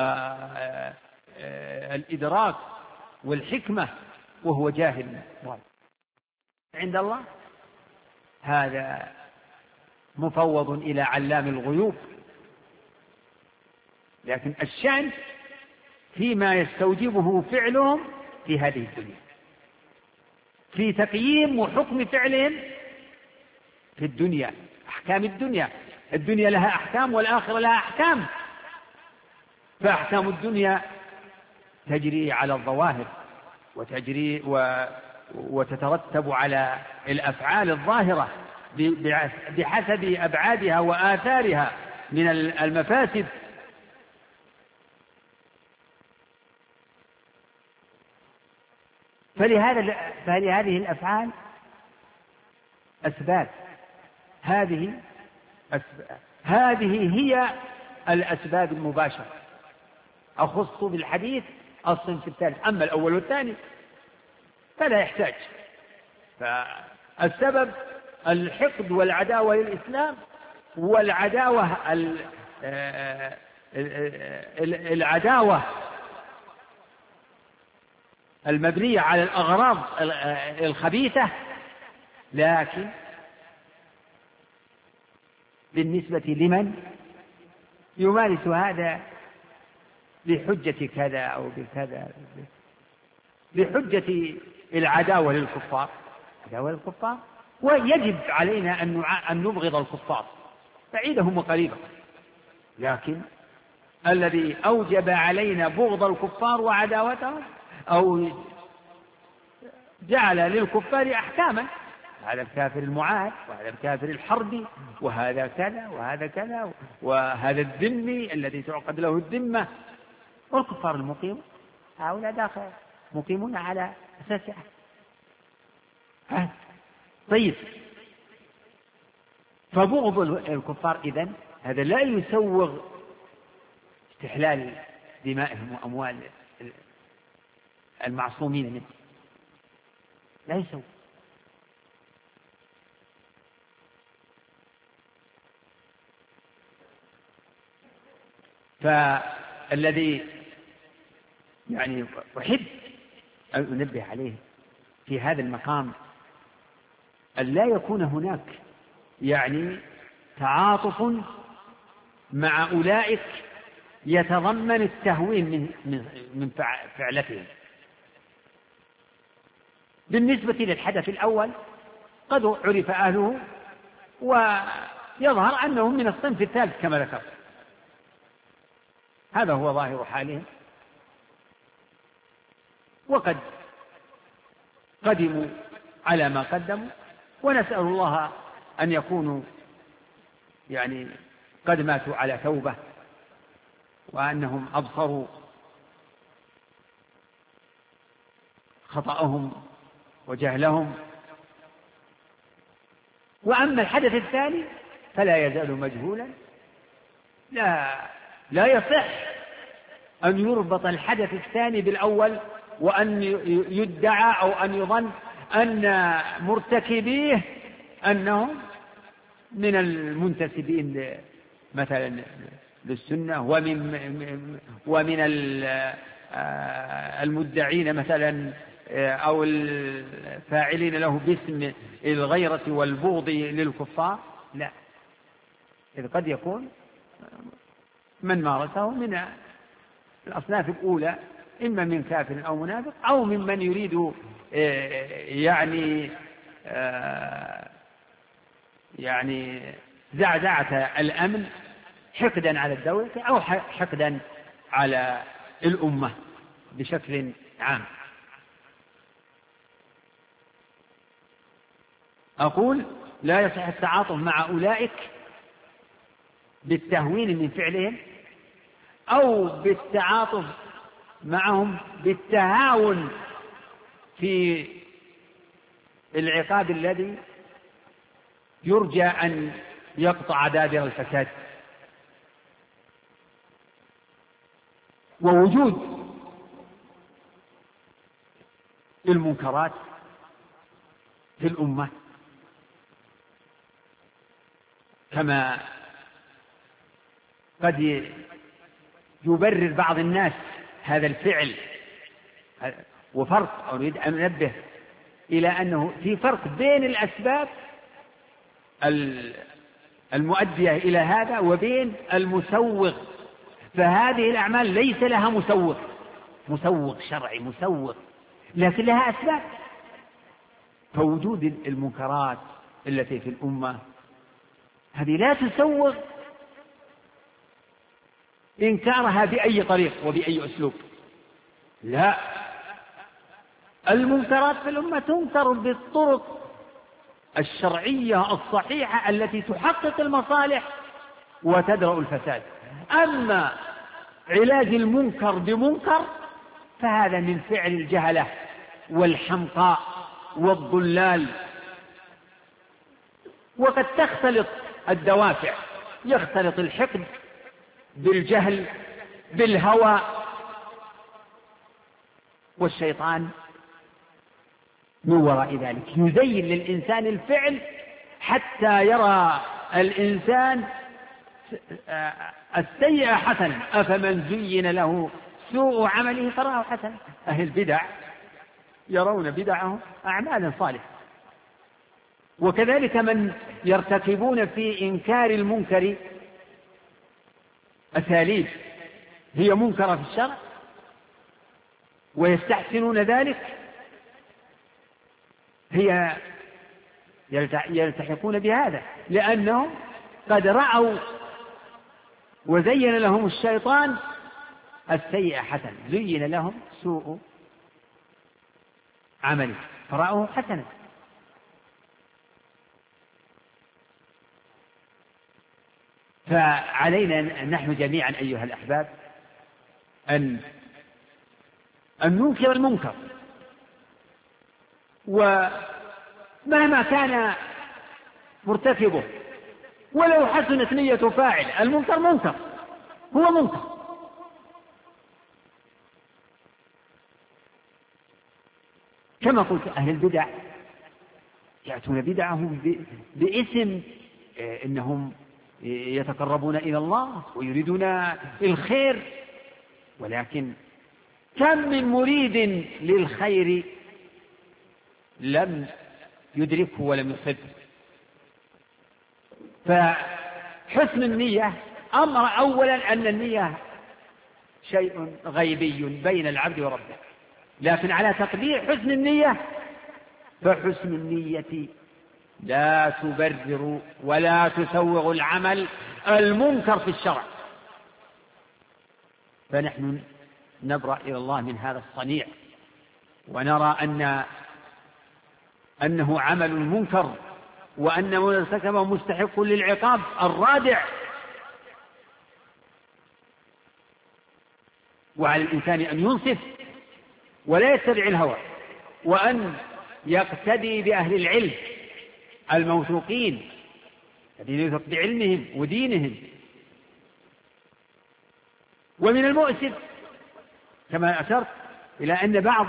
الإدراك والحكمة وهو جاهل. عند الله هذا مفوض إلى علام الغيوب، لكن الشأن فيما يستوجبه فعلهم في هذه الدنيا، في تقييم وحكم فعلهم في الدنيا، أحكام الدنيا. الدنيا لها أحكام والآخرة لها أحكام، فأحكام الدنيا تجري على الظواهر وتجري وتترتب على الأفعال الظاهرة بحسب أبعادها وآثارها من المفاسد. فلهذه الأفعال أسباب، هذه هي الأسباب المباشرة. أخص بالحديث الصنف الثالث، أما الأول والثاني فلا يحتاج. فالسبب الحقد والعداوة للإسلام، والعداوة العداوة المبنية على الأغراض الخبيثة، لكن بالنسبة لمن يمارس هذا بحجة كذا أو بكذا، بحجة العداوة للكفار، ويجب علينا أن نبغض الكفار بعيدهم وقريبا، لكن الذي أوجب علينا بغض الكفار وعداوتهم أو جعل للكفار أحكاما، هذا الكافر المعاد وهذا الكافر الحربي وهذا كذا وهذا كذا، وهذا الذمي الذي تعقد له الذمة، والكفار المقيم هؤلاء داخل مقيمون على أساس. طيب، فبغض الكفار إذن هذا لا يسوغ استحلال دمائهم وأموال المعصومين منه، لا يسوغ. فالذي يعني أحب أن أنبه عليه في هذا المقام أن لا يكون هناك يعني تعاطف مع أولئك يتضمن التهوين من فعلتهم. بالنسبة للحدث الأول قد عرف أهله ويظهر أنهم من الصنف الثالث كما ذكر، هذا هو ظاهر حالهم، وقد قدموا على ما قدموا، ونسأل الله أن يكونوا يعني قد ماتوا على توبة، وأنهم أبصروا خطأهم وجهلهم. وأما الحدث الثاني فلا يزال مجهولا، لا يصح أن يربط الحدث الثاني بالأول، وأن يدعى أو أن يظن أن مرتكبيه أنهم من المنتسبين مثلا للسنة، ومن المدعين مثلا أو الفاعلين له باسم الغيرة والبغض للكفار. لا، إذ قد يكون من مارسه من الأصناف الأولى، إما من كافر أو منافق أو ممن يريد يعني زعزعة الأمن، حقدا على الدولة أو حقدا على الأمة بشكل عام. أقول لا يصح التعاطف مع أولئك بالتهوين من فعلهم أو بالتعاطف معهم بالتهاون في العقاب الذي يرجى أن يقطع دابر الفساد. ووجود المنكرات في الأمة كما قد يبرر بعض الناس هذا الفعل. وفرق أريد أن أنبه إلى أنه في فرق بين الأسباب المؤدية إلى هذا وبين المسوغ. فهذه الأعمال ليس لها مسوغ شرعي مسوغ، لكن لها أسباب. فوجود المنكرات التي في الأمة هذه لا تسوغ إنكارها بأي طريق وبأي أسلوب، لا، المنكرات في الأمة تنكر بالطرق الشرعية الصحيحة التي تحقق المصالح وتدرأ الفساد. أما علاج المنكر بمنكر فهذا من فعل الجهلة والحمقاء والضلال. وقد تختلط الدوافع، يختلط الحقد بالجهل بالهوى، والشيطان من وراء ذلك يزين للإنسان الفعل حتى يرى الإنسان السيئة حسنة. أفمن زين له سوء عمله فرآه حسنة. أهل البدع يرون بدعهم أعمالا صالحة. وكذلك من يرتكبون في إنكار المنكر أساليب هي منكرة في الشرع ويستحسنون ذلك، هي يلتحقون بهذا لأنهم قد رأوا وزين لهم الشيطان السيئة حسنة، زين لهم سوء عمله فرأوه حسنة. فعلينا نحن جميعا أيها الأحباب أن ننكر المنكر، ومهما كان مرتكبه ولو حسنت نية فاعل، المنكر منكر، هو منكر. كما قلت أهل البدع يأتون بدعهم باسم إنهم يتقربون إلى الله ويريدون الخير، ولكن كم من مريد للخير لم يدركه ولم يصبه. فحسن النية أمر أولا أن النية شيء غيبي بين العبد وربه، لكن على تقدير حسن النية فحسن النية لا تبرر ولا تسوغ العمل المنكر في الشرع. فنحن نبرأ إلى الله من هذا الصنيع ونرى أنه عمل منكر وأن من ارتكبه مستحق للعقاب الرادع. وعلى الإنسان أن ينصف ولا يتبع الهوى، وأن يقتدي بأهل العلم الموثوقين الذين يثق بعلمهم ودينهم. ومن المؤسف كما أشرت إلى أن بعض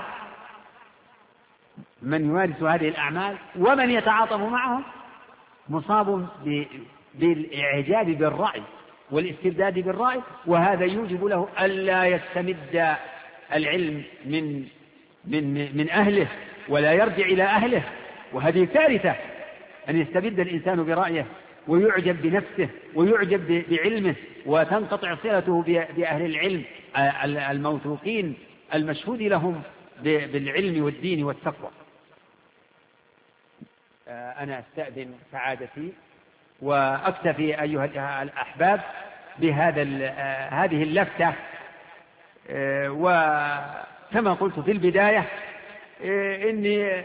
من يمارس هذه الأعمال ومن يتعاطف معهم مصاب بالإعجاب بالرأي والاستبداد بالرأي، وهذا يوجب له ألا يستمد العلم من أهله ولا يرجع إلى أهله. وهذه كارثة أن يستبد الإنسان برأيه ويعجب بنفسه ويعجب بعلمه وتنقطع صلته بأهل العلم الموثوقين المشهود لهم بالعلم والدين والتقوى. أنا أستأذن سعادتي وأكتفي أيها الأحباب هذه اللفتة. وكما قلت في البداية إني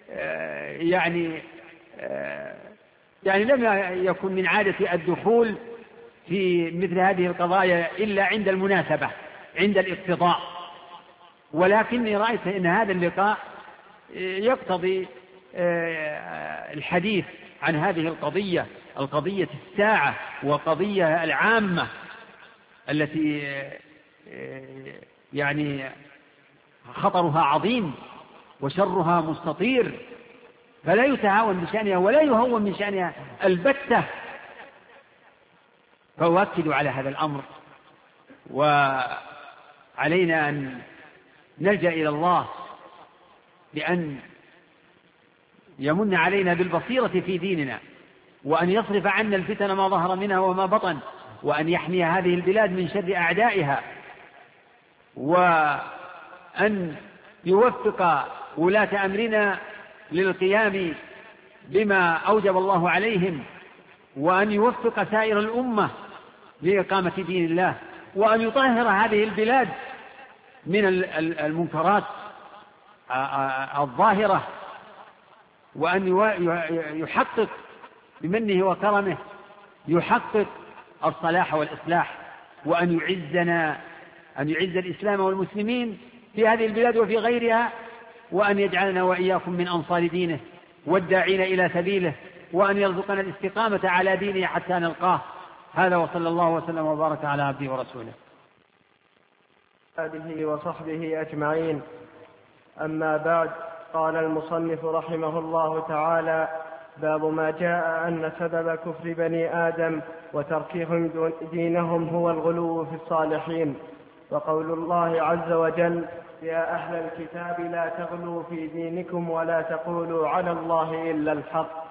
يعني لم يكن من عادتي الدخول في مثل هذه القضايا إلا عند المناسبة عند الاقتضاء، ولكني رأيت أن هذا اللقاء يقتضي الحديث عن هذه القضية الساعة وقضية العامة التي يعني خطرها عظيم وشرها مستطير، فلا يتهاون بشأنها ولا يهون من شأنها البتة. فأؤكد على هذا الأمر، وعلينا أن نلجأ إلى الله بأن يمن علينا بالبصيرة في ديننا، وأن يصرف عنا الفتن ما ظهر منها وما بطن، وأن يحمي هذه البلاد من شر أعدائها، وأن يوفق ولاة أمرنا للقيام بما أوجب الله عليهم، وأن يوفق سائر الأمة لإقامة دين الله، وأن يطهر هذه البلاد من المنكرات الظاهرة، وأن يحقق بمنه وكرمه يحقق الصلاح والإصلاح، وأن يعز الإسلام والمسلمين في هذه البلاد وفي غيرها، وأن يجعلنا وإياكم من أنصار دينه والداعين إلى سبيله، وأن يرزقنا الاستقامة على دينه حتى نلقاه. هذا وصلى الله وسلم وبارك على عبده ورسوله آله وصحبه أجمعين. أما بعد، قال المصنف رحمه الله تعالى: باب ما جاء أن سبب كفر بني آدم وتركهم دينهم هو الغلو في الصالحين. وقول الله عز وجل: يا أهل الكتاب لا تغلوا في دينكم ولا تقولوا على الله إلا الحق.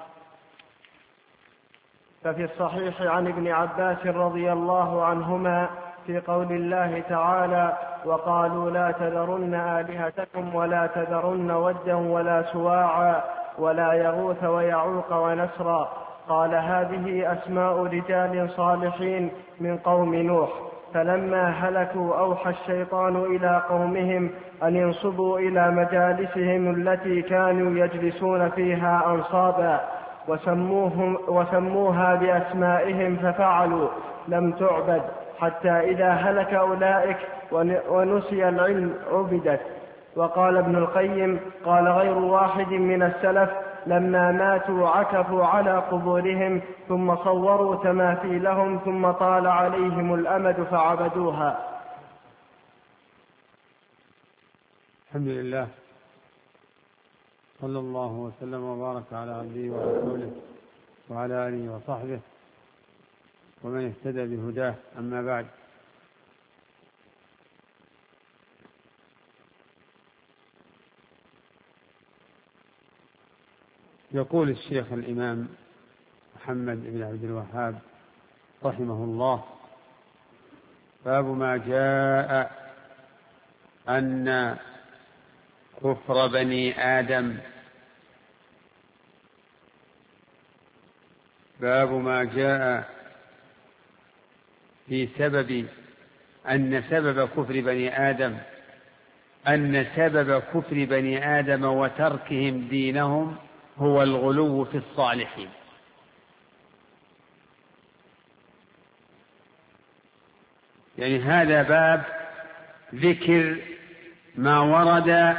ففي الصحيح عن ابن عباس رضي الله عنهما في قول الله تعالى: وقالوا لا تذرن آلهتكم ولا تذرن ودا ولا سواعا ولا يغوث ويعوق ونسرا، قال هذه أسماء رجال صالحين من قوم نوح، فلما هلكوا أوحى الشيطان إلى قومهم أن ينصبوا إلى مجالسهم التي كانوا يجلسون فيها أنصابا، وسموها بأسمائهم ففعلوا، لم تعبد حتى إذا هلك أولئك ونسي العلم عبدت. وقال ابن القيم: قال غير واحد من السلف: لما ماتوا عكفوا على قبورهم ثم صوروا تماثيلهم ثم طال عليهم الأمد فعبدوها. الحمد لله، صلى الله وسلم وبارك على عبده ورسوله وعلى آله وصحبه ومن اهتدى بهداه. أما بعد، يقول الشيخ الإمام محمد بن عبد الوهاب رحمه الله: باب ما جاء أن كفر بني آدم. باب ما جاء في سبب أن سبب كفر بني آدم كفر بني آدم وتركهم دينهم هو الغلو في الصالحين. يعني هذا باب ذكر ما ورد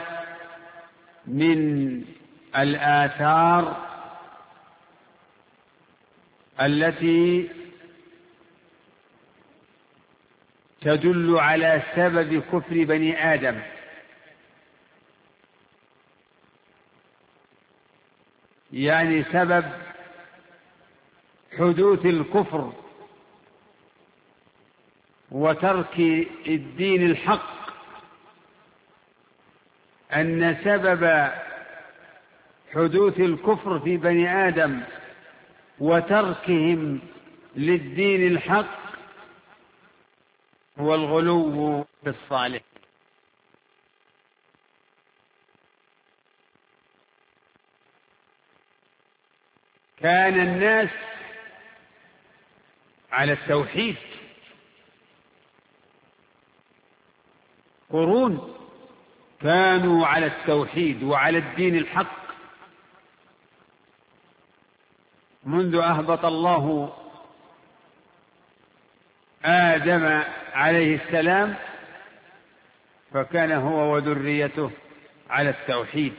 من الآثار التي تدل على سبب كفر بني آدم، يعني سبب حدوث الكفر وترك الدين الحق، أن سبب حدوث الكفر في بني آدم وتركهم للدين الحق هو الغلو في الصالح. كان الناس على التوحيد، قرون كانوا على التوحيد وعلى الدين الحق، منذ أهبط الله آدم عليه السلام، فكان هو وذريته على التوحيد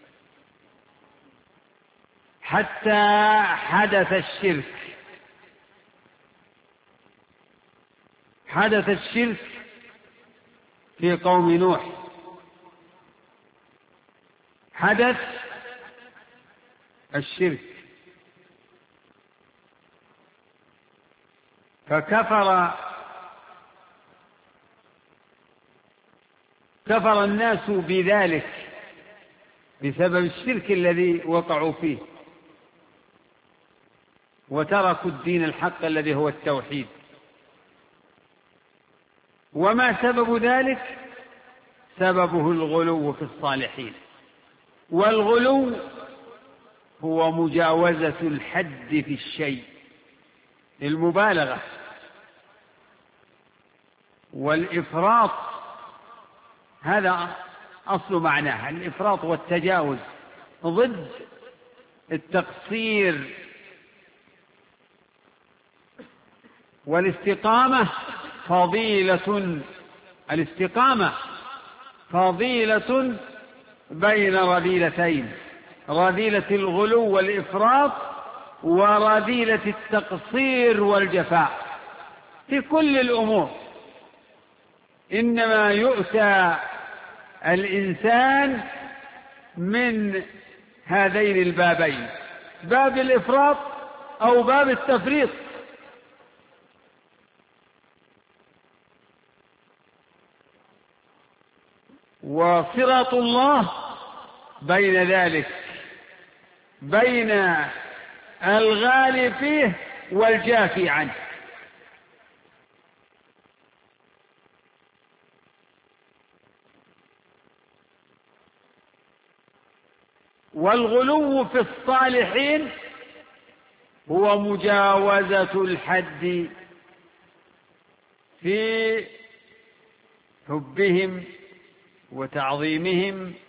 حتى حدث الشرك. حدث الشرك في قوم نوح، حدث الشرك فكفر الناس بذلك بسبب الشرك الذي وقعوا فيه، وتركوا الدين الحق الذي هو التوحيد. وما سبب ذلك؟ سببه الغلو في الصالحين. والغلو هو مجاوزة الحد في الشيء، المبالغة. والإفراط هذا أصل معناه، الإفراط والتجاوز ضد التقصير. والاستقامة فضيلة، الاستقامة فضيلة بين رذيلتين، رذيلة الغلو والإفراط ورذيلة التقصير والجفاء في كل الأمور. إنما يؤتى الإنسان من هذين البابين، باب الإفراط أو باب التفريط. وصراط الله بين ذلك، بين الغالي فيه والجافي عنه. والغلو في الصالحين هو مجاوزة الحد في حبهم وتعظيمهم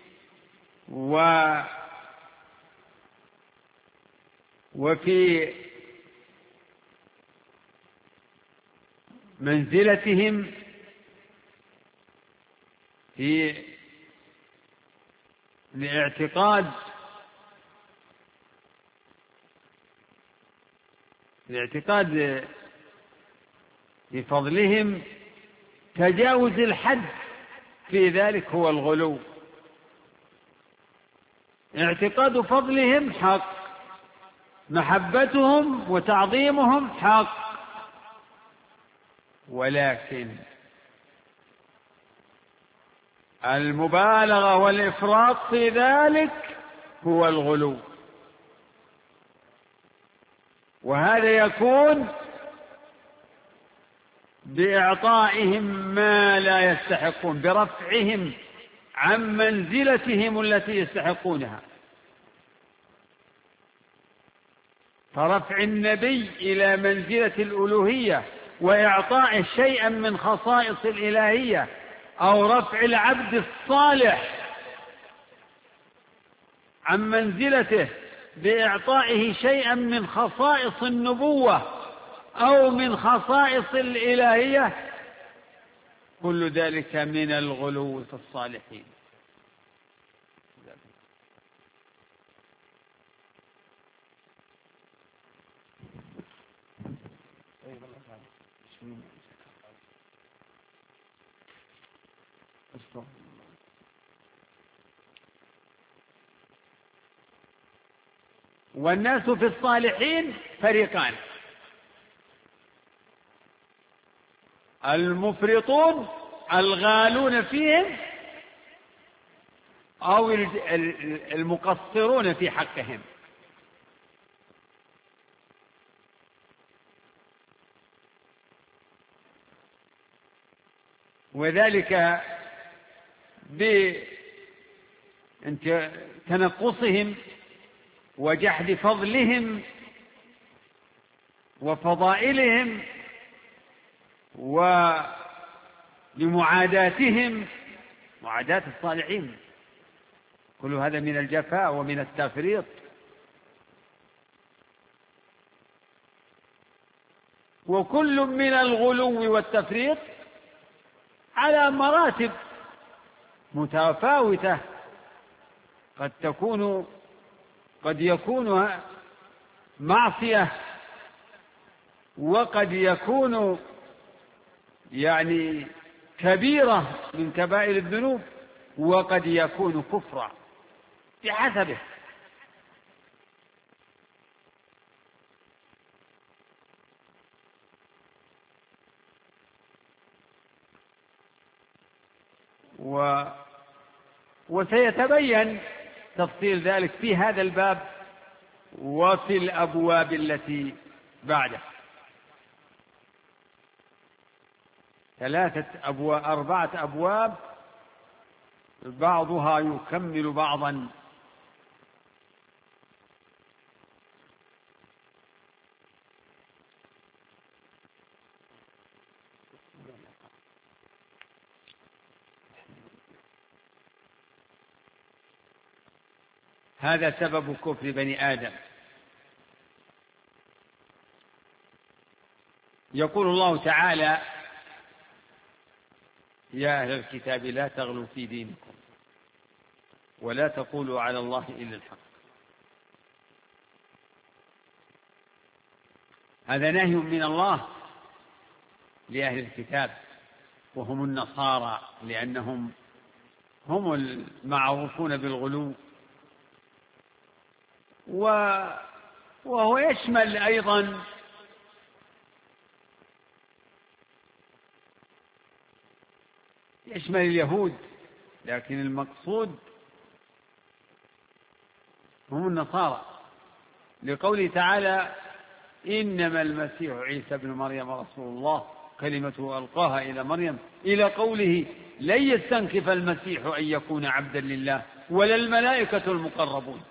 وفي منزلتهم في الاعتقاد بفضلهم. تجاوز الحد في ذلك هو الغلو. اعتقاد فضلهم حق، محبتهم وتعظيمهم حق، ولكن المبالغة والإفراط في ذلك هو الغلو. وهذا يكون بإعطائهم ما لا يستحقون، برفعهم عن منزلتهم التي يستحقونها. فرفع النبي إلى منزلة الألوهية وإعطائه شيئا من خصائص الإلهية، أو رفع العبد الصالح عن منزلته بإعطائه شيئا من خصائص النبوة أو من خصائص الإلهية، كل ذلك من الغلو في الصالحين. والناس في الصالحين فريقان: المفرطون الغالون فيهم، أو المقصرون في حقهم. وذلك بتنقصهم وجحد فضلهم وفضائلهم ولمعاداتهم، معاداة الصالحين. كل هذا من الجفاء ومن التفريط. وكل من الغلو والتفريط على مراتب متفاوتة، قد يكون معصية، وقد يكون كبيرة من كبائر الذنوب، وقد يكون كفرا بحسبه. وسيتبين تفصيل ذلك في هذا الباب وفي الأبواب التي بعده. 4 أبواب بعضها يكمل بعضا. هذا سبب كفر بني آدم. يقول الله تعالى: يا أهل الكتاب لا تغلوا في دينكم ولا تقولوا على الله إلا الحق. هذا نهي من الله لأهل الكتاب وهم النصارى، لأنهم هم المعروفون بالغلو، وهو يشمل أيضا اليهود، لكن المقصود هم النصارى، لقوله تعالى: إنما المسيح عيسى ابن مريم رسول الله كلمته ألقاها إلى مريم، إلى قوله: لن يستنكف المسيح أن يكون عبدا لله ولا الملائكة المقربون.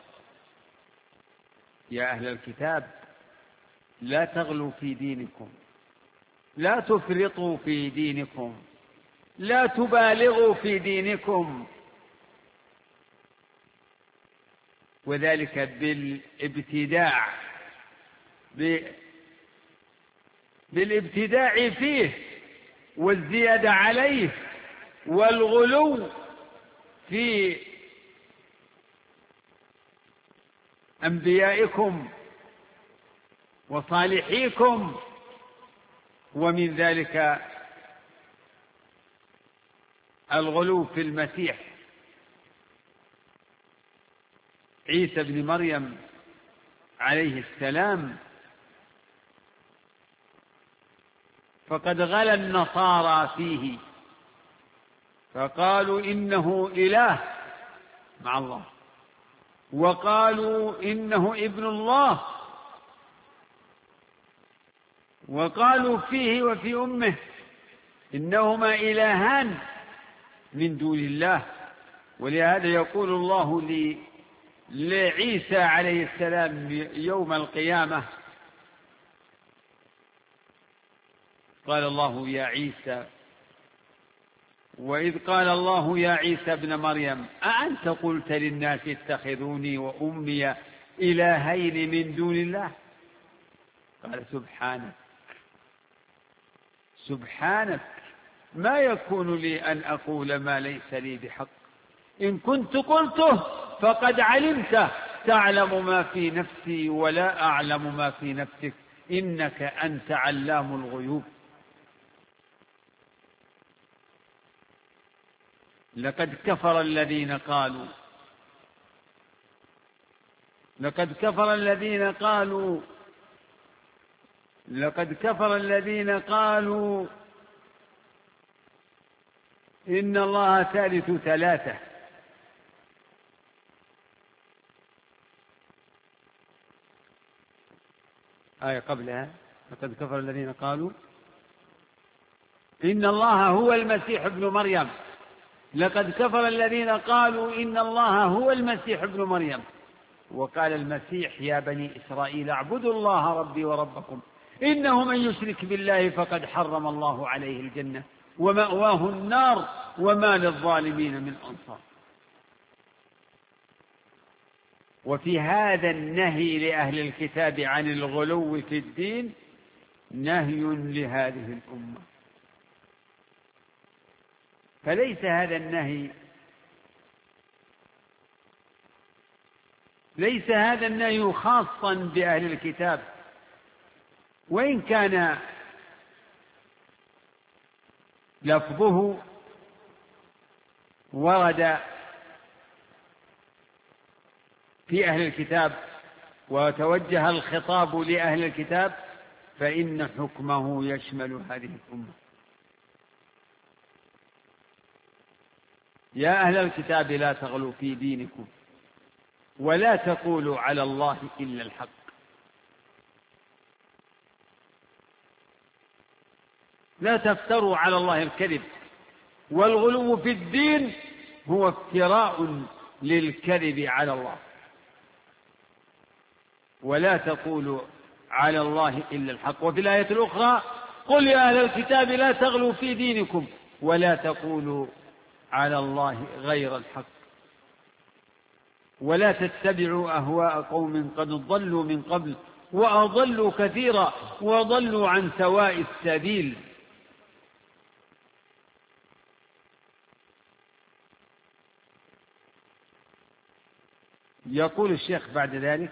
يا أهل الكتاب لا تغلوا في دينكم، لا تفرطوا في دينكم، لا تبالغوا في دينكم، وذلك بالابتداع فيه والزيادة عليه والغلو في أنبيائكم وصالحيكم، ومن ذلك الغلو في المسيح عيسى بن مريم عليه السلام. فقد غلا النصارى فيه فقالوا إنه إله مع الله، وقالوا إنه ابن الله، وقالوا فيه وفي أمه إنهما إلهان من دون الله. ولهذا يقول الله لعيسى عليه السلام يوم القيامة: قال الله يا عيسى، وإذ قال الله يا عيسى ابن مريم أأنت قلت للناس اتخذوني وأمي إلهين من دون الله؟ قال سبحانك ما يكون لي أن أقول ما ليس لي بحق، إن كنت قلته فقد علمته، تعلم ما في نفسي ولا أعلم ما في نفسك، إنك أنت علام الغيوب. لقد كفر الذين قالوا إن الله ثالث ثلاثة. آية قبلها: لقد كفر الذين قالوا إن الله هو المسيح ابن مريم. لقد كفر الذين قالوا إن الله هو المسيح ابن مريم. وقال المسيح: يا بني إسرائيل اعبدوا الله ربي وربكم، إنه من يشرك بالله فقد حرم الله عليه الجنة ومأواه النار وما للظالمين من أنصار. وفي هذا النهي لأهل الكتاب عن الغلو في الدين نهي لهذه الأمة. فليس هذا النهي خاصا بأهل الكتاب، وإن كان لفظه ورد في أهل الكتاب وتوجه الخطاب لأهل الكتاب، فإن حكمه يشمل هذه الأمة. يا أهل الكتاب لا تغلوا في دينكم ولا تقولوا على الله إلا الحق. لا تفتروا على الله الكذب، والغلو في الدين هو افتراء للكذب على الله. ولا تقولوا على الله إلا الحق. وفي الآية الأخرى قل يا أهل الكتاب لا تغلوا في دينكم ولا تقولوا على الله غير الحق ولا تتبعوا أهواء قوم قد ضلوا من قبل وأضلوا كثيرا وضلوا عن سواء السبيل. يقول الشيخ بعد ذلك: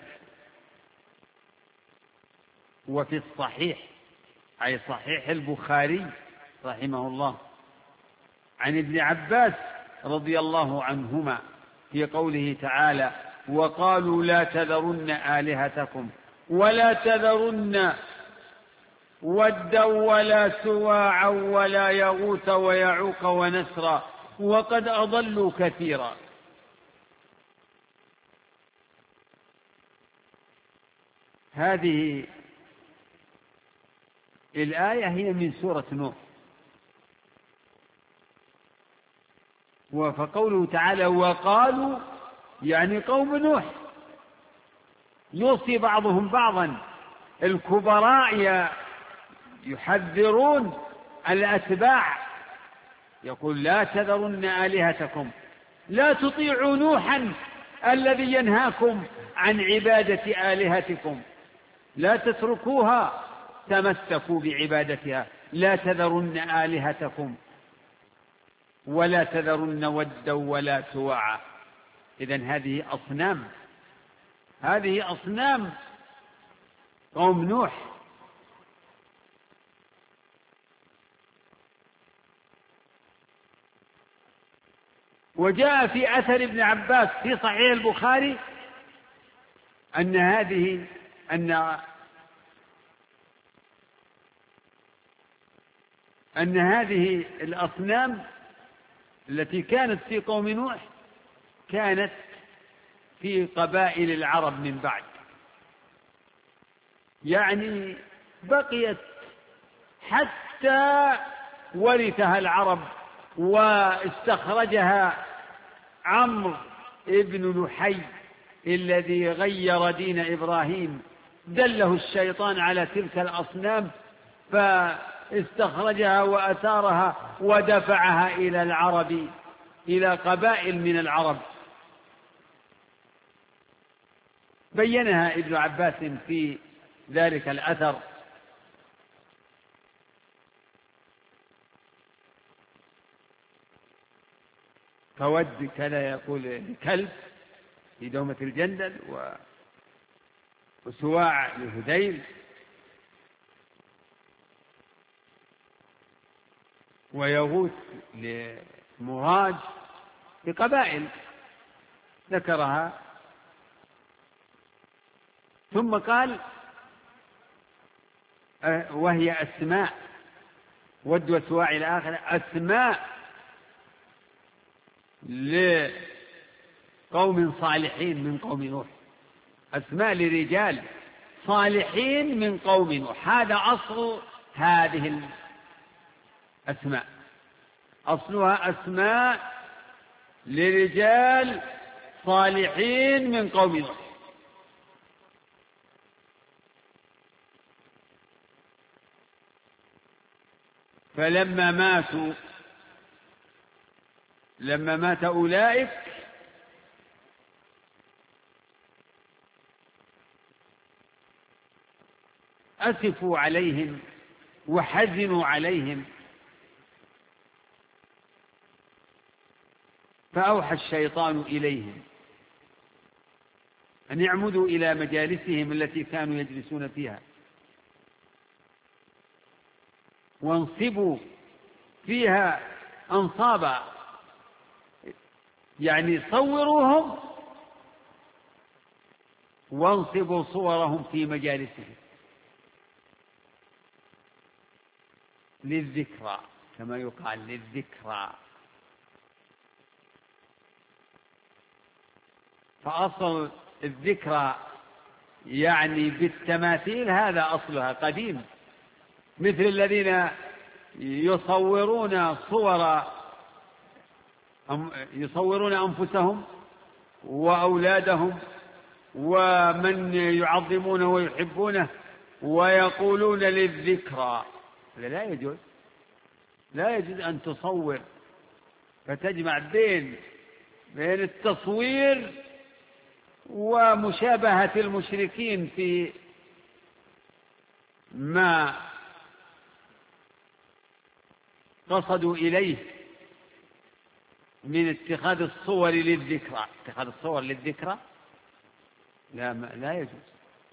وفي الصحيح، أي صحيح البخاري رحمه الله، عن ابن عباس رضي الله عنهما في قوله تعالى: وقالوا لا تذرن آلهتكم ولا تذرن ودا ولا سواعا ولا يغوث ويعوق ونسرا وقد أضلوا كثيرا. هذه الآية هي من سورة نوح. فقوله تعالى وقالوا يعني قوم نوح، يوصي بعضهم بعضا. الكبراء يحذرون الأتباع، يقول لا تذرن آلهتكم، لا تطيعوا نوحا الذي ينهاكم عن عبادة آلهتكم، لا تتركوها تمسكوا بعبادتها، لا تذرن آلهتكم ولا تذرن ودا ولا سواعا. إذن هذه أصنام قوم نوح. وجاء في أثر ابن عباس في صحيح البخاري أن هذه الأصنام التي كانت في قوم نوح كانت في قبائل العرب من بعد، يعني بقيت حتى ورثها العرب واستخرجها عمرو ابن لحي الذي غير دين إبراهيم، دله الشيطان على تلك الأصنام فاستخرجها وأثارها ودفعها إلى العرب، إلى قبائل من العرب. بينها ابن عباس في ذلك الأثر. فود كذا يقول كلب في دومة الجندل، وسواع لهذيل، ويغوث لمراج، بقبائل ذكرها. ثم قال وهي أسماء، ود وسواع إلى آخر، أسماء لقوم صالحين من قوم نوح، أسماء لرجال صالحين من قوم نوح. هذا أصل هذه الأسماء، أصلها أسماء لرجال صالحين من قوم نوح. فلما مات أولئك أسفوا عليهم وحزنوا عليهم، فأوحى الشيطان إليهم أن يعمدوا إلى مجالسهم التي كانوا يجلسون فيها، وانصبوا فيها أنصابا، يعني صوروهم وانصبوا صورهم في مجالسهم للذكرى، كما يقال للذكرى. فأصل الذكرى يعني بالتماثيل هذا أصلها قديم، مثل الذين يصورون أنفسهم وأولادهم ومن يعظمونه ويحبونه ويقولون للذكرى. لا يجوز أن تصور، فتجمع بين التصوير ومشابهة المشركين في ما قصدوا إليه من اتخاذ الصور للذكرى. اتخاذ الصور للذكرى لا يجوز.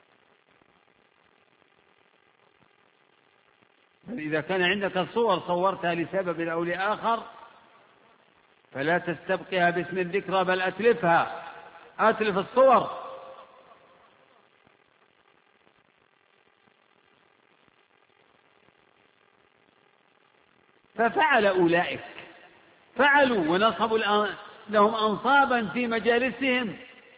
إذا كان عندك صور صورتها لسبب أو لآخر فلا تستبقها باسم الذكرى، بل أتلف الصور. ففعل أولئك، فعلوا ونصبوا لهم أنصابا في مجالسهم،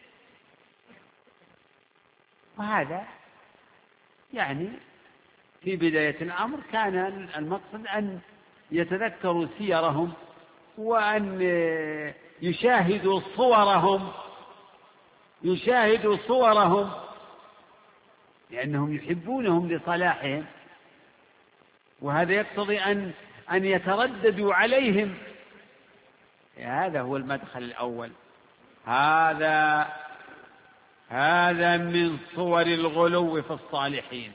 وهذا يعني في بداية الأمر كان المقصد أن يتذكروا سيرهم وأن يشاهدوا صورهم لأنهم يحبونهم لصلاحهم، وهذا يقتضي أن يترددوا عليهم. هذا هو المدخل الأول. هذا من صور الغلو في الصالحين،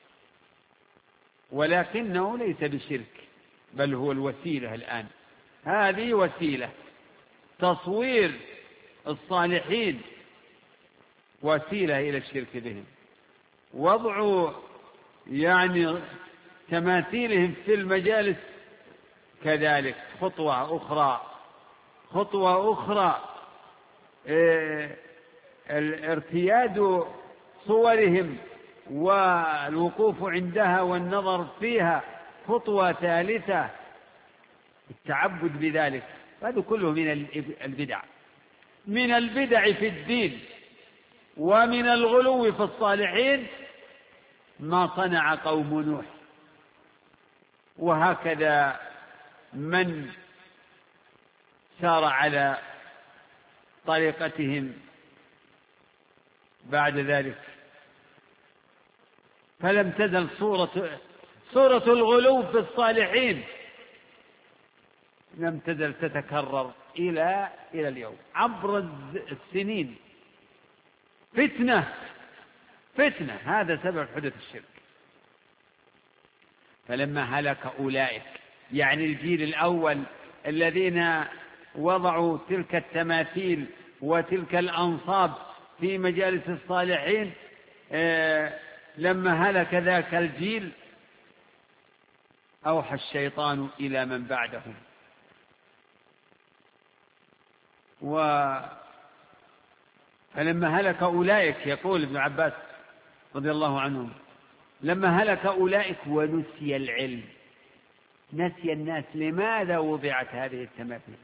ولكنه ليس بشرك، بل هو الوسيلة. الآن هذه وسيلة، تصوير الصالحين وسيلة إلى الشرك بهم. وضع يعني تماثيلهم في المجالس كذلك خطوة أخرى. ارتياد صورهم والوقوف عندها والنظر فيها خطوة ثالثة، التعبد بذلك. هذا كله من البدع في الدين ومن الغلو في الصالحين ما صنع قوم نوح، وهكذا من سار على طريقتهم بعد ذلك. فلم تزل صورة الغلو في الصالحين لم تزل تتكرر إلى اليوم عبر السنين. فتنة، هذا سبب حدوث الشرك. فلما هلك أولئك، يعني الجيل الأول الذين وضعوا تلك التماثيل وتلك الأنصاب في مجالس الصالحين، لما هلك ذاك الجيل أوحى الشيطان إلى من بعدهم. فلما هلك أولئك، يقول ابن عباس رضي الله عنهم، لما هلك أولئك ونسي العلم، نسي الناس لماذا وضعت هذه التماثيل،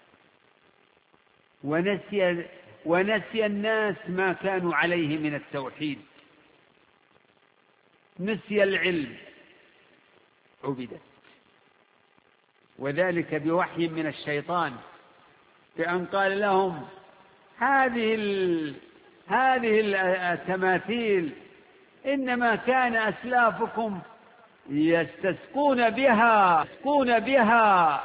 ونسي الناس ما كانوا عليه من التوحيد، نسي العلم، عبدت. وذلك بوحي من الشيطان، بأن قال لهم هذه التماثيل إنما كان أسلافكم يستسقون بها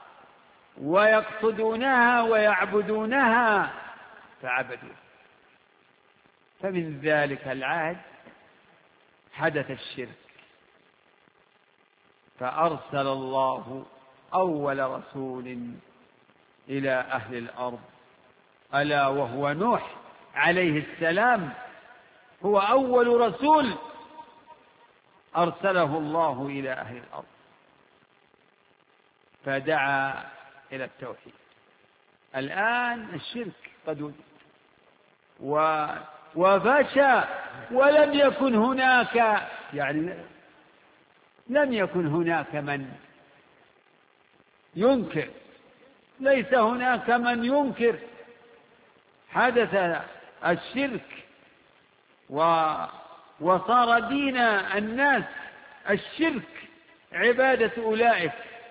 ويقصدونها ويعبدونها فعبدوا. فمن ذلك العهد حدث الشرك، فأرسل الله أول رسول إلى أهل الأرض، ألا وهو نوح عليه السلام، هو أول رسول أرسله الله إلى أهل الأرض، فدعا إلى التوحيد. الآن الشرك قد وجد وفشى، ولم يكن هناك، يعني لم يكن هناك من ينكر، ليس هناك من ينكر. حدث الشرك، وصار دين الناس الشرك، عبادة أولئك،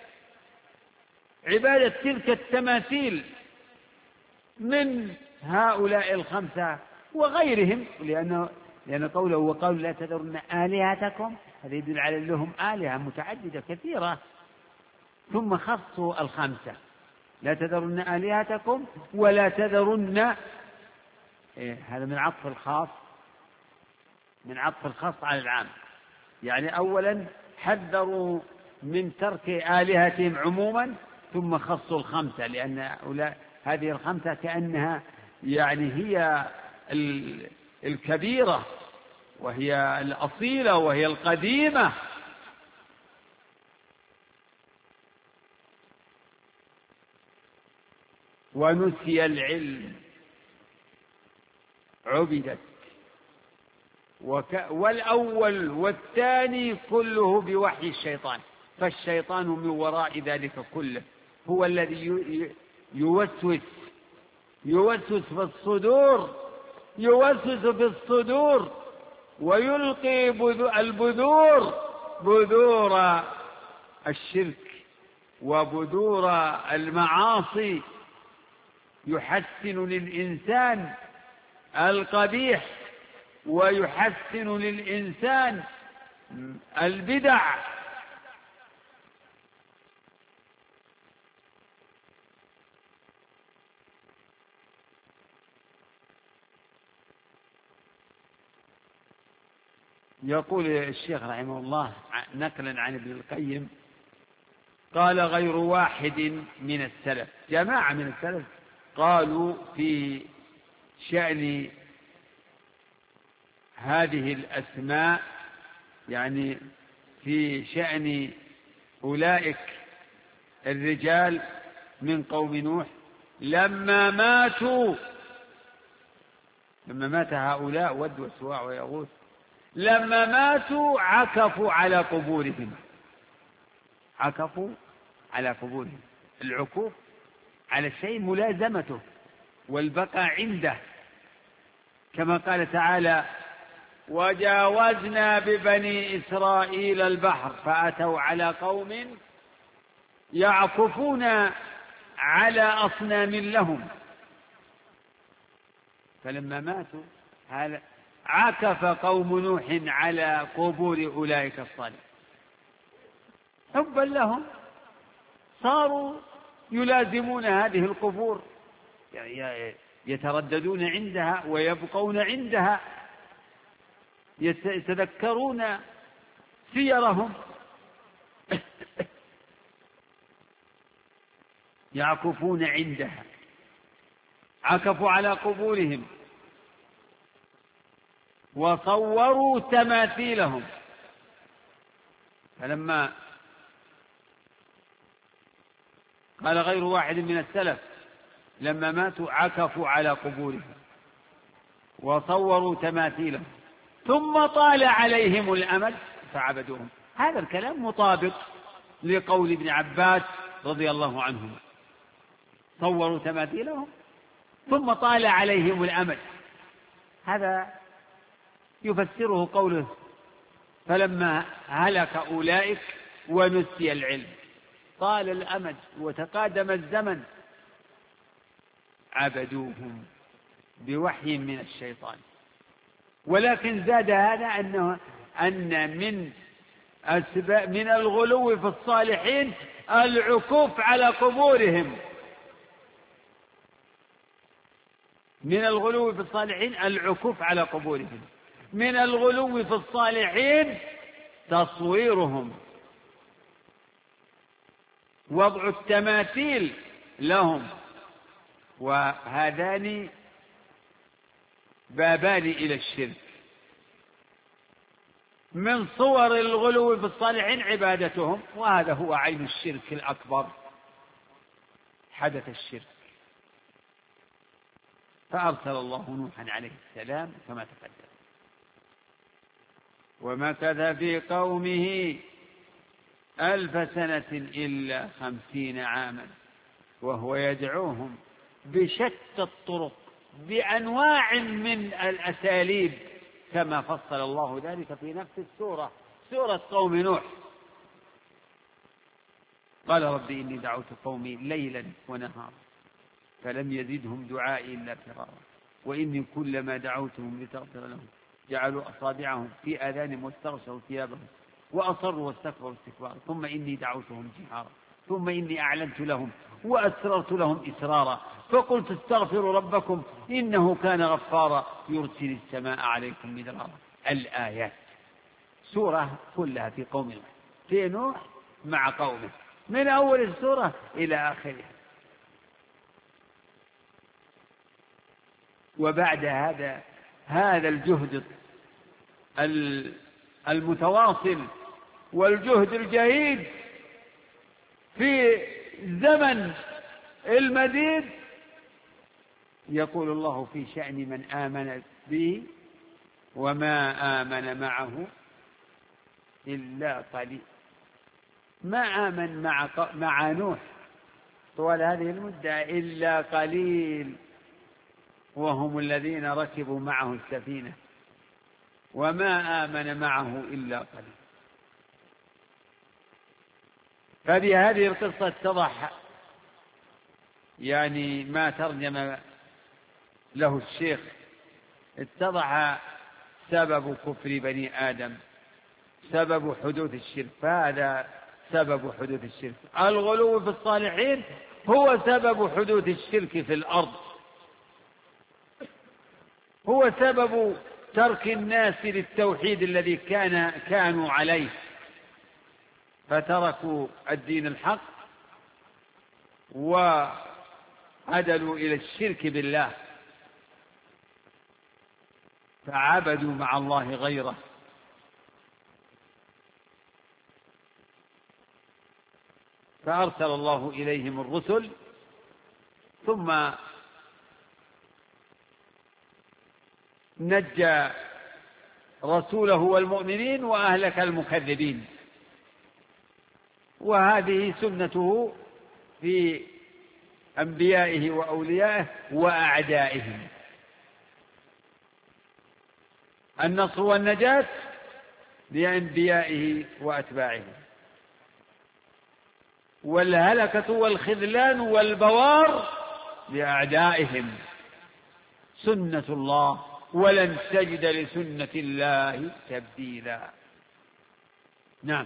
عبادة تلك التماثيل من هؤلاء الخمسة وغيرهم، لأن قوله وقالوا لا تذرن آلهتكم، هذا يدل على لهم آلهة متعددة كثيرة، ثم خصوا الخمسة، لا تذرن آلهتكم ولا تذرن، هذا من عطف الخاص، من عطف الخاص على العام. يعني أولا حذروا من ترك آلهتهم عموما، ثم خصوا الخمسة، لأن هذه الخمسة كأنها يعني هي الكبيرة وهي الأصيلة وهي القديمة. ونسي العلم، عبدت، والأول والثاني كله بوحي الشيطان، فالشيطان من وراء ذلك كله هو الذي يوسوس في الصدور، يوسوس في الصدور ويلقي بذور الشرك وبذور المعاصي، يحسن للإنسان القبيح ويحسن للإنسان البدع. يقول الشيخ رحمه الله نقلا عن ابن القيم قال غير واحد من السلف، جماعة من السلف قالوا في شأن هذه الأسماء، يعني في شأن أولئك الرجال من قوم نوح لما مات هؤلاء ود وسواع ويغوث، لما ماتوا عكفوا على قبورهم، عكفوا على قبورهم. العكوف على الشيء ملازمته والبقاء عنده، كما قال تعالى وجاوزنا ببني إسرائيل البحر فأتوا على قوم يعكفون على أصنام لهم، فلما ماتوا عكف قوم نوح على قبور أولئك الصالحين، حبا لهم صاروا يلازمون هذه القبور، يعني يترددون عندها ويبقون عندها، يتذكرون سيرهم يعكفون عندها، عكفوا على قبورهم وصوروا تماثيلهم. فلما قال غير واحد من السلف لما ماتوا عكفوا على قبورهم وصوروا تماثيلهم ثم طال عليهم الأمد فعبدوهم. هذا الكلام مطابق لقول ابن عباس رضي الله عنهما، صوروا تماثيلهم ثم طال عليهم الأمد، هذا يفسره قوله فلما هلك أولئك ونسي العلم، طال الأمد وتقادم الزمن، عبدوهم بوحي من الشيطان. ولكن زاد هذا أن من الغلو في الصالحين العكوف على قبورهم، من الغلو في الصالحين العكوف على قبورهم، من الغلو في الصالحين تصويرهم، وضع التماثيل لهم. وهذان بابان إلى الشرك. من صور الغلو في الصالحين عبادتهم، وهذا هو عين الشرك الأكبر، حدث الشرك. فأرسل الله نوحا عليه السلام كما تقدم، ومكث في قومه 1000 سنة إلا 50 عاما وهو يدعوهم بشتى الطرق بأنواع من الأساليب كما فصل الله ذلك في نفس السورة، سورة قوم نوح. قال رب إني دعوت قومي ليلا ونهارا فلم يزدهم دعائي إلا فرارا وإني كلما دعوتهم لتغفر لهم جعلوا أصابعهم في آذانهم واستغشوا ثيابهم وأصروا واستكبروا استكبارا ثم إني دعوتهم جهارا ثم إني أعلنت لهم وأسررت لهم إسرارا فقلت استغفروا ربكم إنه كان غفارا يرسل السماء عليكم مدرارا. الآيات سورة كلها في قوم نوح، في نوح مع قومه من أول السورة إلى آخرها. وبعد هذا الجهد المتواصل والجهد الجهيد في زمن المديد يقول الله في شأن من آمن به وما آمن معه إلا قليل. ما آمن مع نوح طوال هذه المدة إلا قليل، وهم الذين ركبوا معه السفينة، وما آمن معه إلا قليل. فبهذه القصة اتضح يعني ما ترجم له الشيخ، اتضح سبب كفر بني آدم، سبب حدوث الشرك. فهذا سبب حدوث الشرك، الغلو في الصالحين هو سبب حدوث الشرك في الأرض، هو سبب ترك الناس للتوحيد الذي كانوا عليه، فتركوا الدين الحق وعدلوا إلى الشرك بالله، فعبدوا مع الله غيره. فأرسل الله إليهم الرسل ثم نجى رسوله والمؤمنين وأهلك المكذبين. وهذه سنته في أنبيائه وأوليائه وأعدائهم، النصر والنجاة لأنبيائه وأتباعه، والهلكة والخذلان والبوار لأعدائهم. سنة الله ولن تجد لسنة الله تبديلا. نعم.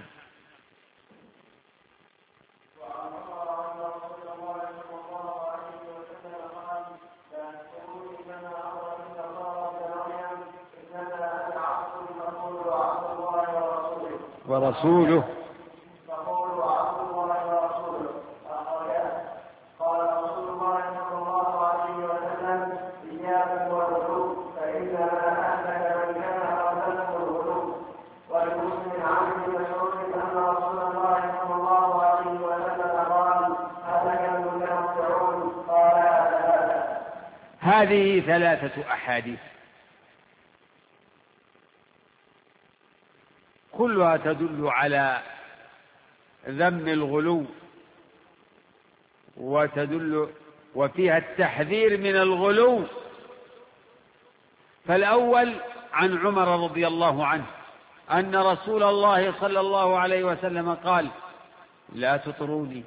ورسوله هذه 3 أحاديث كلها تدل على ذم الغلو، وفيها التحذير من الغلو. فالأول عن عمر رضي الله عنه أن رسول الله صلى الله عليه وسلم قال: لا تطروني،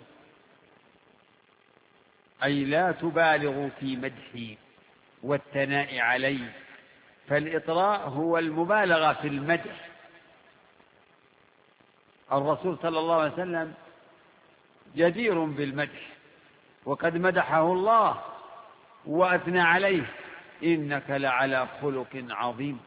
أي لا تبالغوا في مدحي والثناء علي، فالإطراء هو المبالغة في المدح. الرسول صلى الله عليه وسلم جدير بالمدح، وقد مدحه الله وأثنى عليه: إنك لعلى خلق عظيم.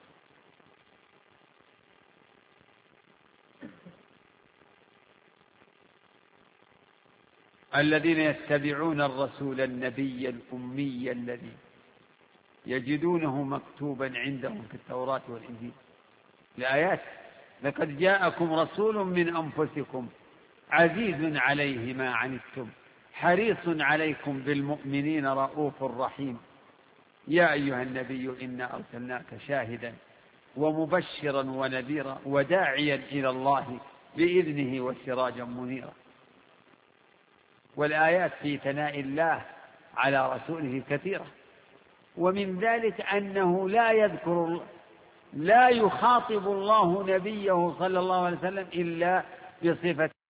الذين يتبعون الرسول النبي الأمي الذي يجدونه مكتوبا عندهم في التوراة والإنجيل. الآيات: لقد جاءكم رسول من أنفسكم عزيز عليه ما عنتم حريص عليكم بالمؤمنين رؤوف رحيم. يا أيها النبي إنا أرسلناك شاهدا ومبشرا ونذيرا وداعيا إلى الله بإذنه وسراجا منيرا. والآيات في ثناء الله على رسوله كثيرة، ومن ذلك أنه لا يخاطب الله نبيه صلى الله عليه وسلم إلا بصفة